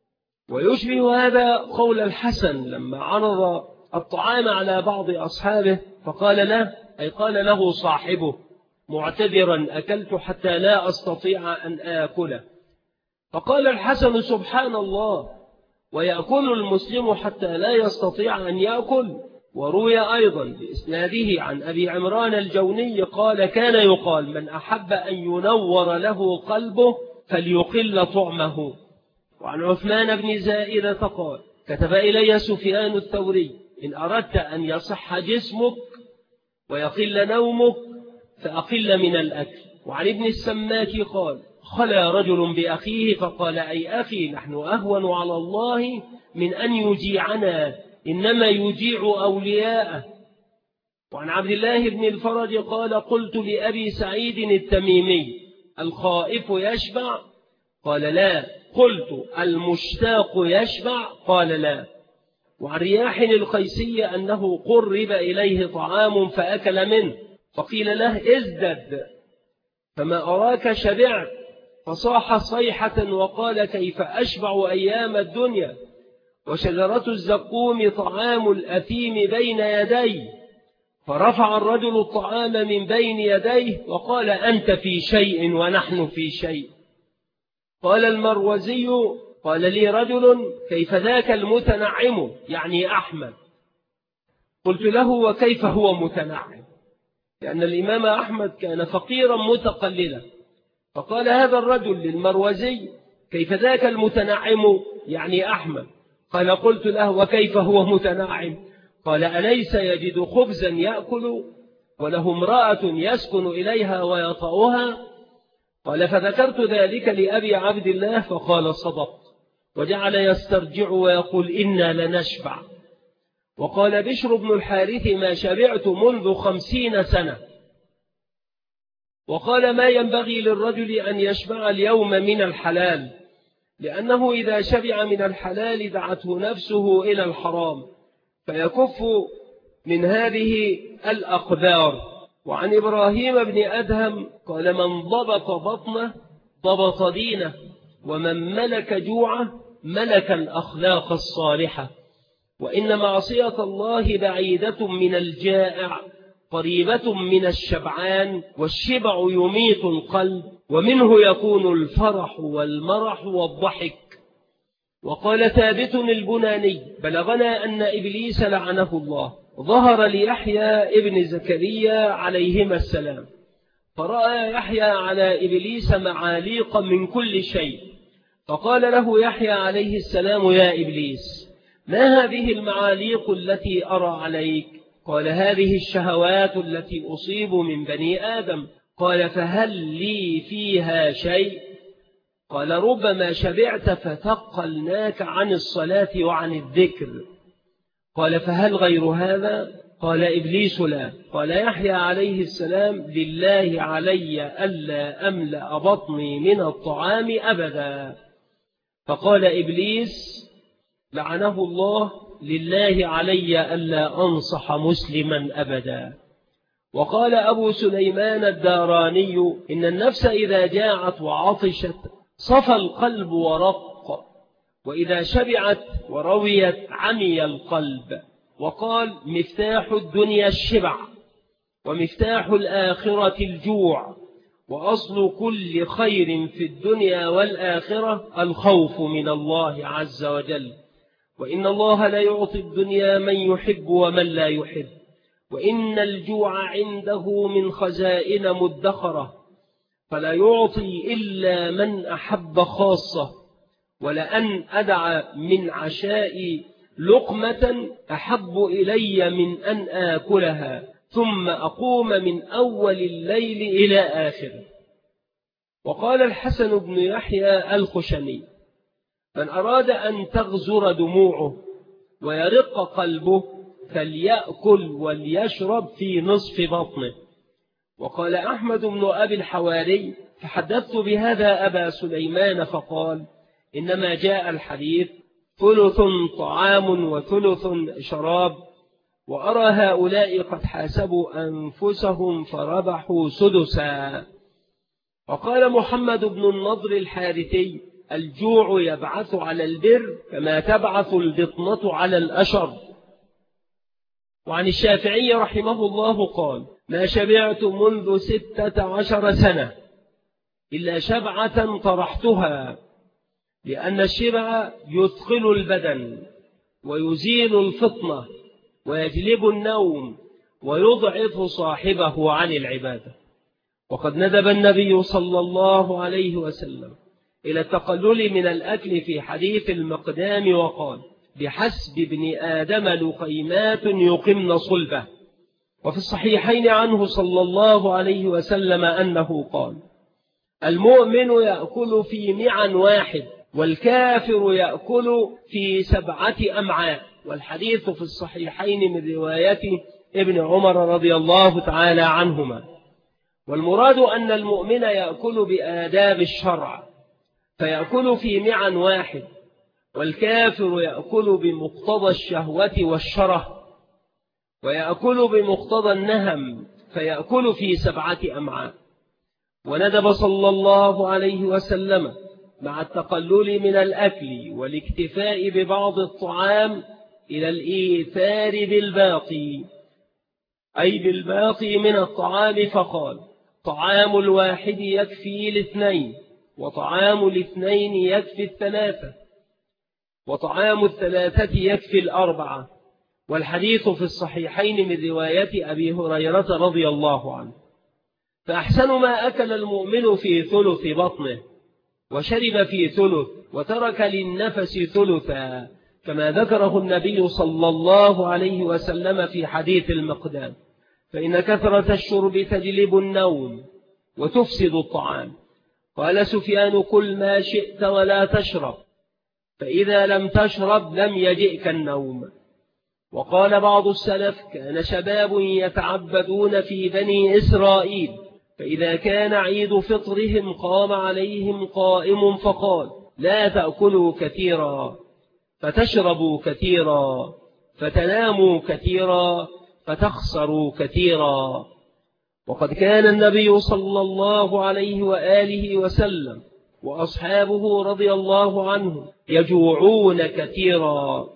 A: ويشبه هذا قول الحسن لما عرض الطعام على بعض أصحابه فقال له، أي قال له صاحبه معتذرا: أكلت حتى لا أستطيع أن آكله. فقال الحسن: سبحان الله، ويأكل المسلم حتى لا يستطيع أن يأكل؟ وروي أيضا بإسناده عن أبي عمران الجوني قال: كان يقال: من أحب أن ينور له قلبه فليقل طعمه. وعن عثمان بن زائدة قال: كتب إلي سفيان الثوري: إن أردت أن يصح جسمك ويقل نومك فأقل من الأكل. وعن ابن السماك قال: خلى رجل بأخيه فقال: أي أخي، نحن أهون على الله من أن يجيعنا، إنما يجيع أولياءه. وعن عبد الله بن الفرج قال: قلت لأبي سعيد التميمي: الخائف يشبع؟ قال: لا. قلت: المشتاق يشبع؟ قال: لا. وعن رياح القيسي أنه قرب إليه طعام فأكل منه، فقيل له: ازدد فما أراك شبعت. فصاح صيحة وقال: كيف أشبع أيام الدنيا وشجرة الزقوم طعام الأثيم بين يدي. فرفع الرجل الطعام من بين يديه وقال: أنت في شيء ونحن في شيء. قال المروزي: قال لي رجل: كيف ذاك المتنعم؟ يعني أحمد. قلت له: وكيف هو متنعم؟ لأن الإمام أحمد كان فقيرا متقللا. فقال هذا الرجل للمروزي: كيف ذاك المتنعم يعني أحمد؟ قال: قلت له: وكيف هو متنعم؟ قال: أليس يجد خبزا يأكل وله امرأة يسكن إليها ويطأها؟ قال: فذكرت ذلك لأبي عبد الله فقال: صدقت، وجعل يسترجع ويقول: إنا لنشبع. وقال بشر بن الحارث: ما شبعت منذ 50 سنة. وقال: ما ينبغي للرجل أن يشبع اليوم من الحلال، لأنه إذا شبع من الحلال دعته نفسه إلى الحرام فيكف من هذه الأقدار. وعن إبراهيم بن أدهم قال: من ضبط بطنه ضبط دينه، ومن ملك جوعه ملك الأخلاق الصالحة. وإن معصية الله بعيدة من الجائع قريبة من الشبعان، والشبع يميت القلب، ومنه يكون الفرح والمرح والضحك. وقال ثابت البناني: بلغنا أن إبليس لعنه الله ظهر ليحيى ابن زكريا عليهما السلام، فرأى يحيى على إبليس معاليق من كل شيء، فقال له يحيى عليه السلام: يا إبليس، ما هذه المعاليق التي أرى عليك؟ قال: هذه الشهوات التي أصيب من بني آدم. قال: فهل لي فيها شيء؟ قال: ربما شبعت فثقلناك عن الصلاة وعن الذكر. قال: فهل غير هذا؟ قال إبليس: لا. قال يحيى عليه السلام: لله علي ألا أملأ بطني من الطعام أبدا. فقال إبليس لعنه الله: لله علي ألا أنصح مسلما أبدا. وقال أبو سليمان الداراني: إن النفس إذا جاعت وعطشت صفى القلب ورق، وإذا شبعت ورويت عمي القلب. وقال: مفتاح الدنيا الشبع، ومفتاح الآخرة الجوع، وأصل كل خير في الدنيا والآخرة الخوف من الله عز وجل. وإن الله لا يعطي الدنيا من يحب ومن لا يحب، وإن الجوع عنده من خزائن مدخرة، فلا يعطي إلا من أحب خاصة. ولأن أدع من عشاء لقمة أحب إلي من أن آكلها ثم أقوم من أول الليل إلى آخره. وقال الحسن بن يحيى الخشني: من أراد أن تغزر دموعه ويرق قلبه فليأكل وليشرب في نصف بطنه. وقال أحمد بن أبي الحواري: فحدثت بهذا أبا سليمان فقال: إنما جاء الحديث ثلث طعام وثلث شراب، وأرى هؤلاء قد حاسبوا أنفسهم فربحوا سدسا. وقال محمد بن النضر الحارثي: الجوع يبعث على البر كما تبعث البطنة على الأشر. وعن الشافعي رحمه الله قال: ما شبعت منذ 16 سنة إلا شبعة طرحتها، لأن الشبع يثقل البدن ويزيل الفطنة ويجلب النوم ويضعف صاحبه عن العبادة. وقد ندب النبي صلى الله عليه وسلم إلى التقلل من الأكل في حديث المقدام وقال: بحسب ابن آدم لقيمات يقمن صلبه. وفي الصحيحين عنه صلى الله عليه وسلم أنه قال: المؤمن يأكل في معن واحد، والكافر يأكل في 7 أمعاء. والحديث في الصحيحين من رواية ابن عمر رضي الله تعالى عنهما. والمراد أن المؤمن يأكل بآداب الشرع فيأكل في معن واحد، والكافر يأكل بمقتضى الشهوة والشره، ويأكل بمقتضى النهم فيأكل في 7 أمعاء. وندب صلى الله عليه وسلم مع التقلل من الأكل والاكتفاء ببعض الطعام إلى الإيثار بالباقي، أي بالباقي من الطعام، فقال: طعام الواحد يكفي الاثنين، وطعام الاثنين يكفي الثلاثة، وطعام الثلاثة يكفي الأربعة، والحديث في الصحيحين من رواية أبي هريرة رضي الله عنه. فأحسن ما أكل المؤمن في ثلث بطنه وشرب في ثلث وترك للنفس ثلثا، كما ذكره النبي صلى الله عليه وسلم في حديث المقدام. فإن كثرة الشرب تجلب النوم وتفسد الطعام. قال سفيان: كل ما شئت ولا تشرب، فإذا لم تشرب لم يجئك النوم. وقال بعض السلف: كان شباب يتعبدون في بني إسرائيل، فإذا كان عيد فطرهم قام عليهم قائم فقال: لا تأكلوا كثيرا، فتشربوا كثيرا، فتناموا كثيرا، فتخسروا كثيرا. وقد كان النبي صلى الله عليه وآله وسلم وأصحابه رضي الله عنهم يجوعون كثيرا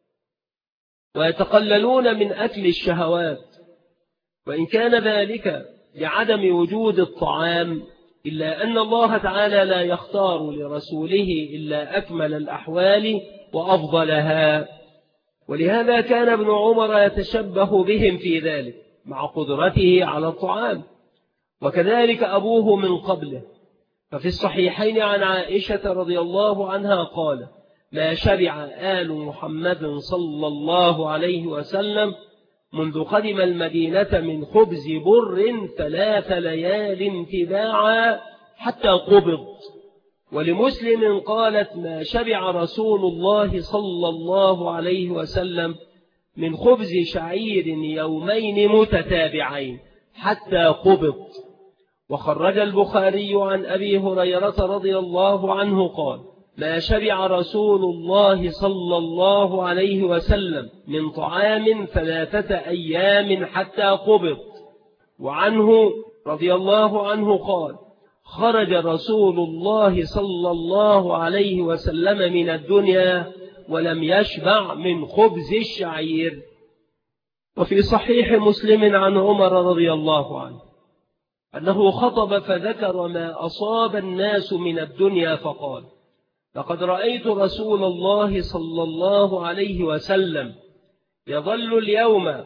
A: ويتقللون من أكل الشهوات، وإن كان ذلك لعدم وجود الطعام، إلا أن الله تعالى لا يختار لرسوله إلا أكمل الأحوال وأفضلها، ولهذا كان ابن عمر يتشبه بهم في ذلك مع قدرته على الطعام، وكذلك أبوه من قبله. ففي الصحيحين عن عائشة رضي الله عنها قال: ما شبع آل محمد صلى الله عليه وسلم منذ قدم المدينة من خبز بر 3 ليال تباعا حتى قبض. ولمسلم قالت: ما شبع رسول الله صلى الله عليه وسلم من خبز شعير يومين متتابعين حتى قبض. وخرج البخاري عن أبي هريرة رضي الله عنه قال: ما شبع رسول الله صلى الله عليه وسلم من طعام 3 أيام حتى قبض. وعنه رضي الله عنه قال: خرج رسول الله صلى الله عليه وسلم من الدنيا ولم يشبع من خبز الشعير. وفي صحيح مسلم عن عمر رضي الله عنه أنه خطب فذكر ما أصاب الناس من الدنيا فقال: لقد رأيت رسول الله صلى الله عليه وسلم يظل اليوم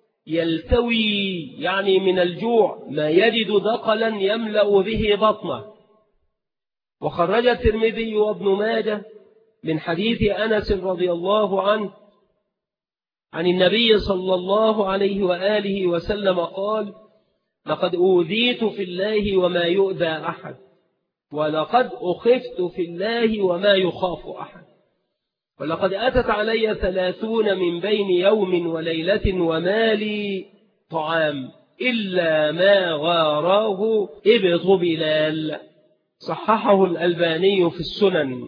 A: يلتوي، يعني من الجوع، ما يجد دقلا يملأ به بطنه. وخرج الترمذي وابن ماجه من حديث أنس رضي الله عنه عن النبي صلى الله عليه وآله وسلم قال: لقد أوذيت في الله وما يؤذى أحد، ولقد أخفت في الله وما يخاف أحد، ولقد أتت علي 30 من بين يوم وليلة ومالي طعام إلا ما غاراه إبط بلال. صححه الألباني في السنن.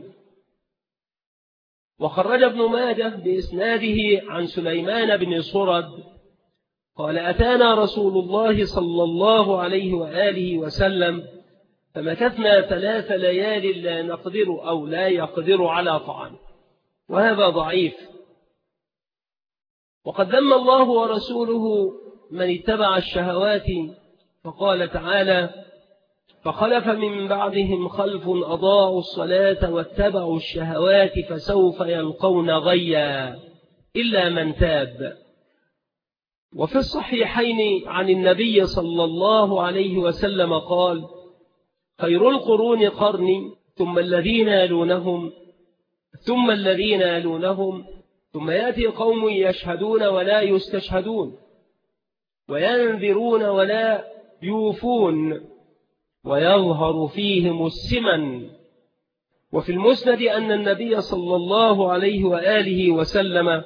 A: وخرج ابن ماجه بإسناده عن سليمان بن صرد قال: أتانا رسول الله صلى الله عليه وآله وسلم فمكثنا 3 ليال لا نقدر أو لا يقدر على طعام. وهذا ضعيف. وقد ذم الله ورسوله من اتبع الشهوات، فقال تعالى: فخلف من بعدهم خلف أضاعوا الصلاة واتبعوا الشهوات فسوف يلقون غيا إلا من تاب. وفي الصحيحين عن النبي صلى الله عليه وسلم قال: خير القرون قرني ثم الذين يلونهم ثم الذين يلونهم ثم يأتي قوم يشهدون ولا يستشهدون وينذرون ولا يوفون ويظهر فيهم السمن. وفي المسند أن النبي صلى الله عليه وآله وسلم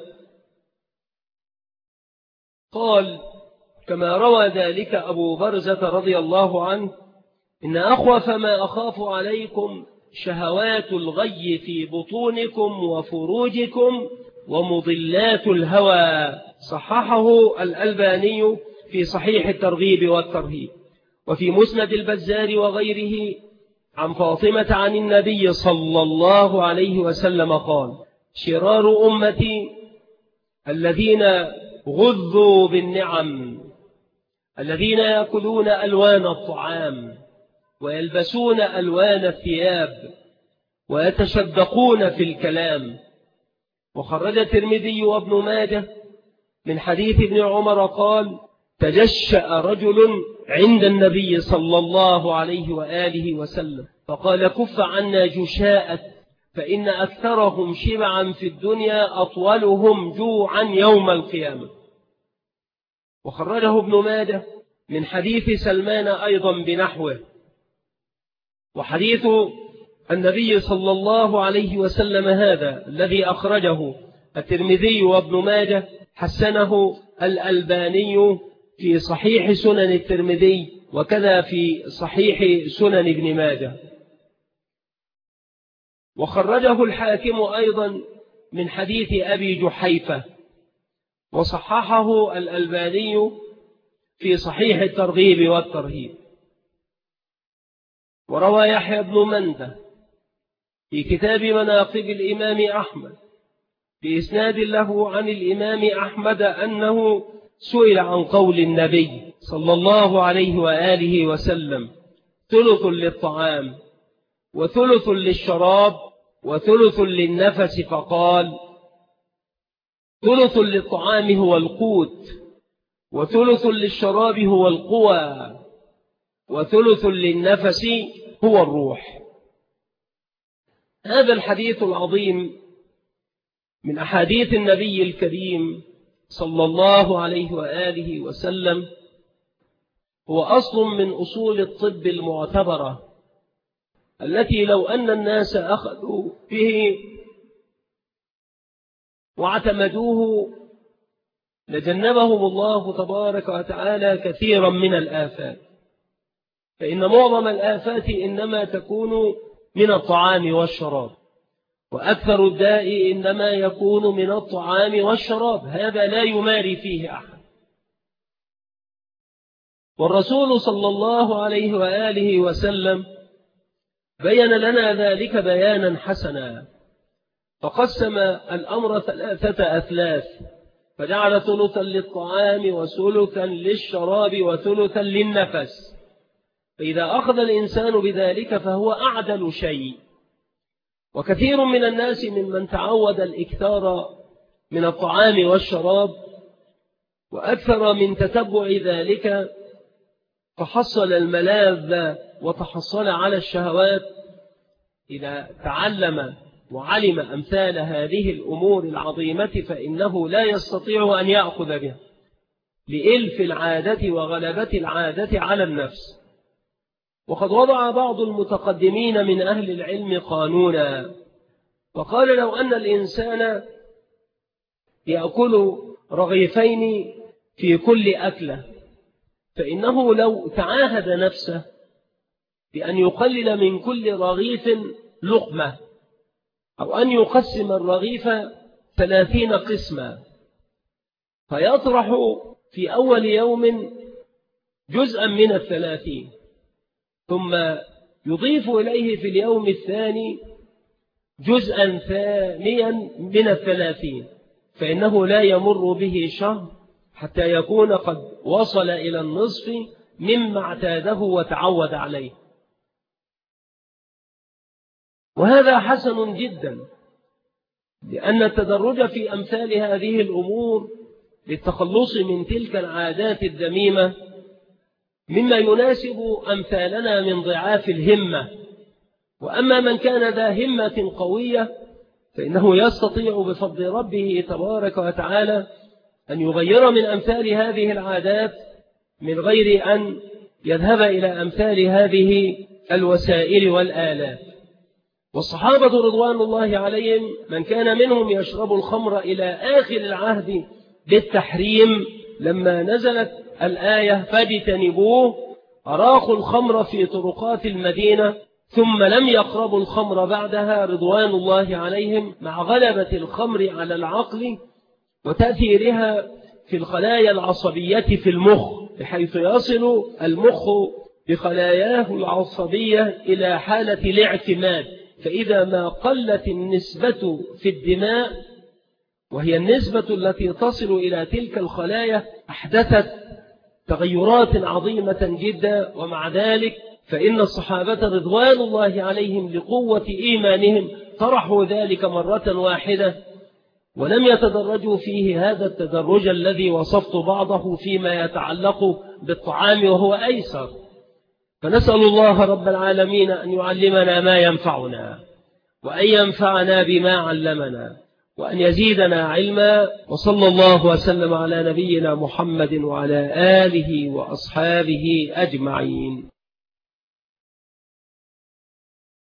A: قال كما روى ذلك أبو برزة رضي الله عنه: إن أخوف ما أخاف عليكم شهوات الغي في بطونكم وفروجكم ومضلات الهوى. صححه الألباني في صحيح الترغيب والترهيب. وفي مسند البزار وغيره عن فاطمة عن النبي صلى الله عليه وسلم قال: شرار أمتي الذين غذوا بالنعم، الذين يأكلون ألوان الطعام ويلبسون ألوان الثياب ويتشدقون في الكلام. وخرج الترمذي وابن ماجه من حديث ابن عمر قال: تجشأ رجل عند النبي صلى الله عليه وآله وسلم فقال: كف عنا جشاءك، فإن أكثرهم شبعا في الدنيا أطولهم جوعا يوم القيامة. وخرجه ابن ماجه من حديث سلمان أيضا بنحوه. وحديث النبي صلى الله عليه وسلم هذا الذي أخرجه الترمذي وابن ماجه حسنه الألباني في صحيح سنن الترمذي وكذا في صحيح سنن ابن ماجه. وخرجه الحاكم أيضا من حديث أبي جحيفة، وصححه الألباني في صحيح الترغيب والترهيب. وروى يحيى بن مندة في كتاب مناقب الإمام أحمد بإسناد له عن الإمام أحمد أنه سئل عن قول النبي صلى الله عليه وآله وسلم: ثلث للطعام وثلث للشراب وثلث للنفس، فقال: ثلث للطعام هو القوت، وثلث للشراب هو القوى، وثلث للنفس هو الروح. هذا الحديث العظيم من أحاديث النبي الكريم صلى الله عليه وآله وسلم هو أصل من أصول الطب المعتبرة، التي لو أن الناس أخذوا به واعتمدوه لجنبهم الله تبارك وتعالى كثيرا من الآفات. فإن معظم الآفات إنما تكون من الطعام والشراب، وأكثر الداء إنما يكون من الطعام والشراب، هذا لا يماري فيه أحد. والرسول صلى الله عليه وآله وسلم بين لنا ذلك بيانا حسنا، فقسم الأمر 3 أثلاث، فجعل ثلثا للطعام وثلثا للشراب وثلثا للنفس. فإذا أخذ الإنسان بذلك فهو أعدل شيء. وكثير من الناس ممن تعود الإكثار من الطعام والشراب وأكثر من تتبع ذلك تحصل الملاذ وتحصل على الشهوات، إذا تعلم وعلم أمثال هذه الأمور العظيمة فإنه لا يستطيع أن يأخذ بها لإلف العادة وغلبة العادة على النفس. وقد وضع بعض المتقدمين من أهل العلم قانونا، فقال: لو أن الإنسان يأكل رغيفين في كل أكلة، فإنه لو تعاهد نفسه بأن يقلل من كل رغيف لقمة، أو أن يقسم الرغيف 30 قسما، فيطرح في أول يوم جزءا من 30، ثم يضيف إليه في اليوم الثاني جزءا ثانيا من 30، فإنه لا يمر به شهر حتى يكون قد وصل إلى النصف مما اعتاده وتعود عليه. وهذا حسن جدا، لأن التدرج في أمثال هذه الأمور للتخلص من تلك العادات الذميمة مما يناسب أمثالنا من ضعاف الهمة. وأما من كان ذا همة قوية فإنه يستطيع بفضل ربه تبارك وتعالى أن يغير من أمثال هذه العادات من غير أن يذهب إلى أمثال هذه الوسائل والآلات. والصحابة رضوان الله عليهم من كان منهم يشرب الخمر إلى آخر العهد بالتحريم، لما نزلت الآية فاجتنبوه أراقوا الخمر في طرقات المدينة، ثم لم يقربوا الخمر بعدها رضوان الله عليهم، مع غلبة الخمر على العقل وتأثيرها في الخلايا العصبية في المخ، بحيث يصل المخ بخلاياه العصبية إلى حالة الاعتماد. فإذا ما قلت النسبة في الدماء، وهي النسبة التي تصل إلى تلك الخلايا، أحدثت تغيرات عظيمة جدا. ومع ذلك فإن الصحابة رضوان الله عليهم لقوة إيمانهم طرحوا ذلك مرة واحدة، ولم يتدرجوا فيه هذا التدرج الذي وصفت بعضه فيما يتعلق بالطعام وهو أيسر. فنسأل الله رب العالمين أن يعلمنا ما ينفعنا، وأن ينفعنا بما علمنا، وأن يزيدنا علما. وصلى الله وسلم على نبينا محمد وعلى آله وأصحابه أجمعين.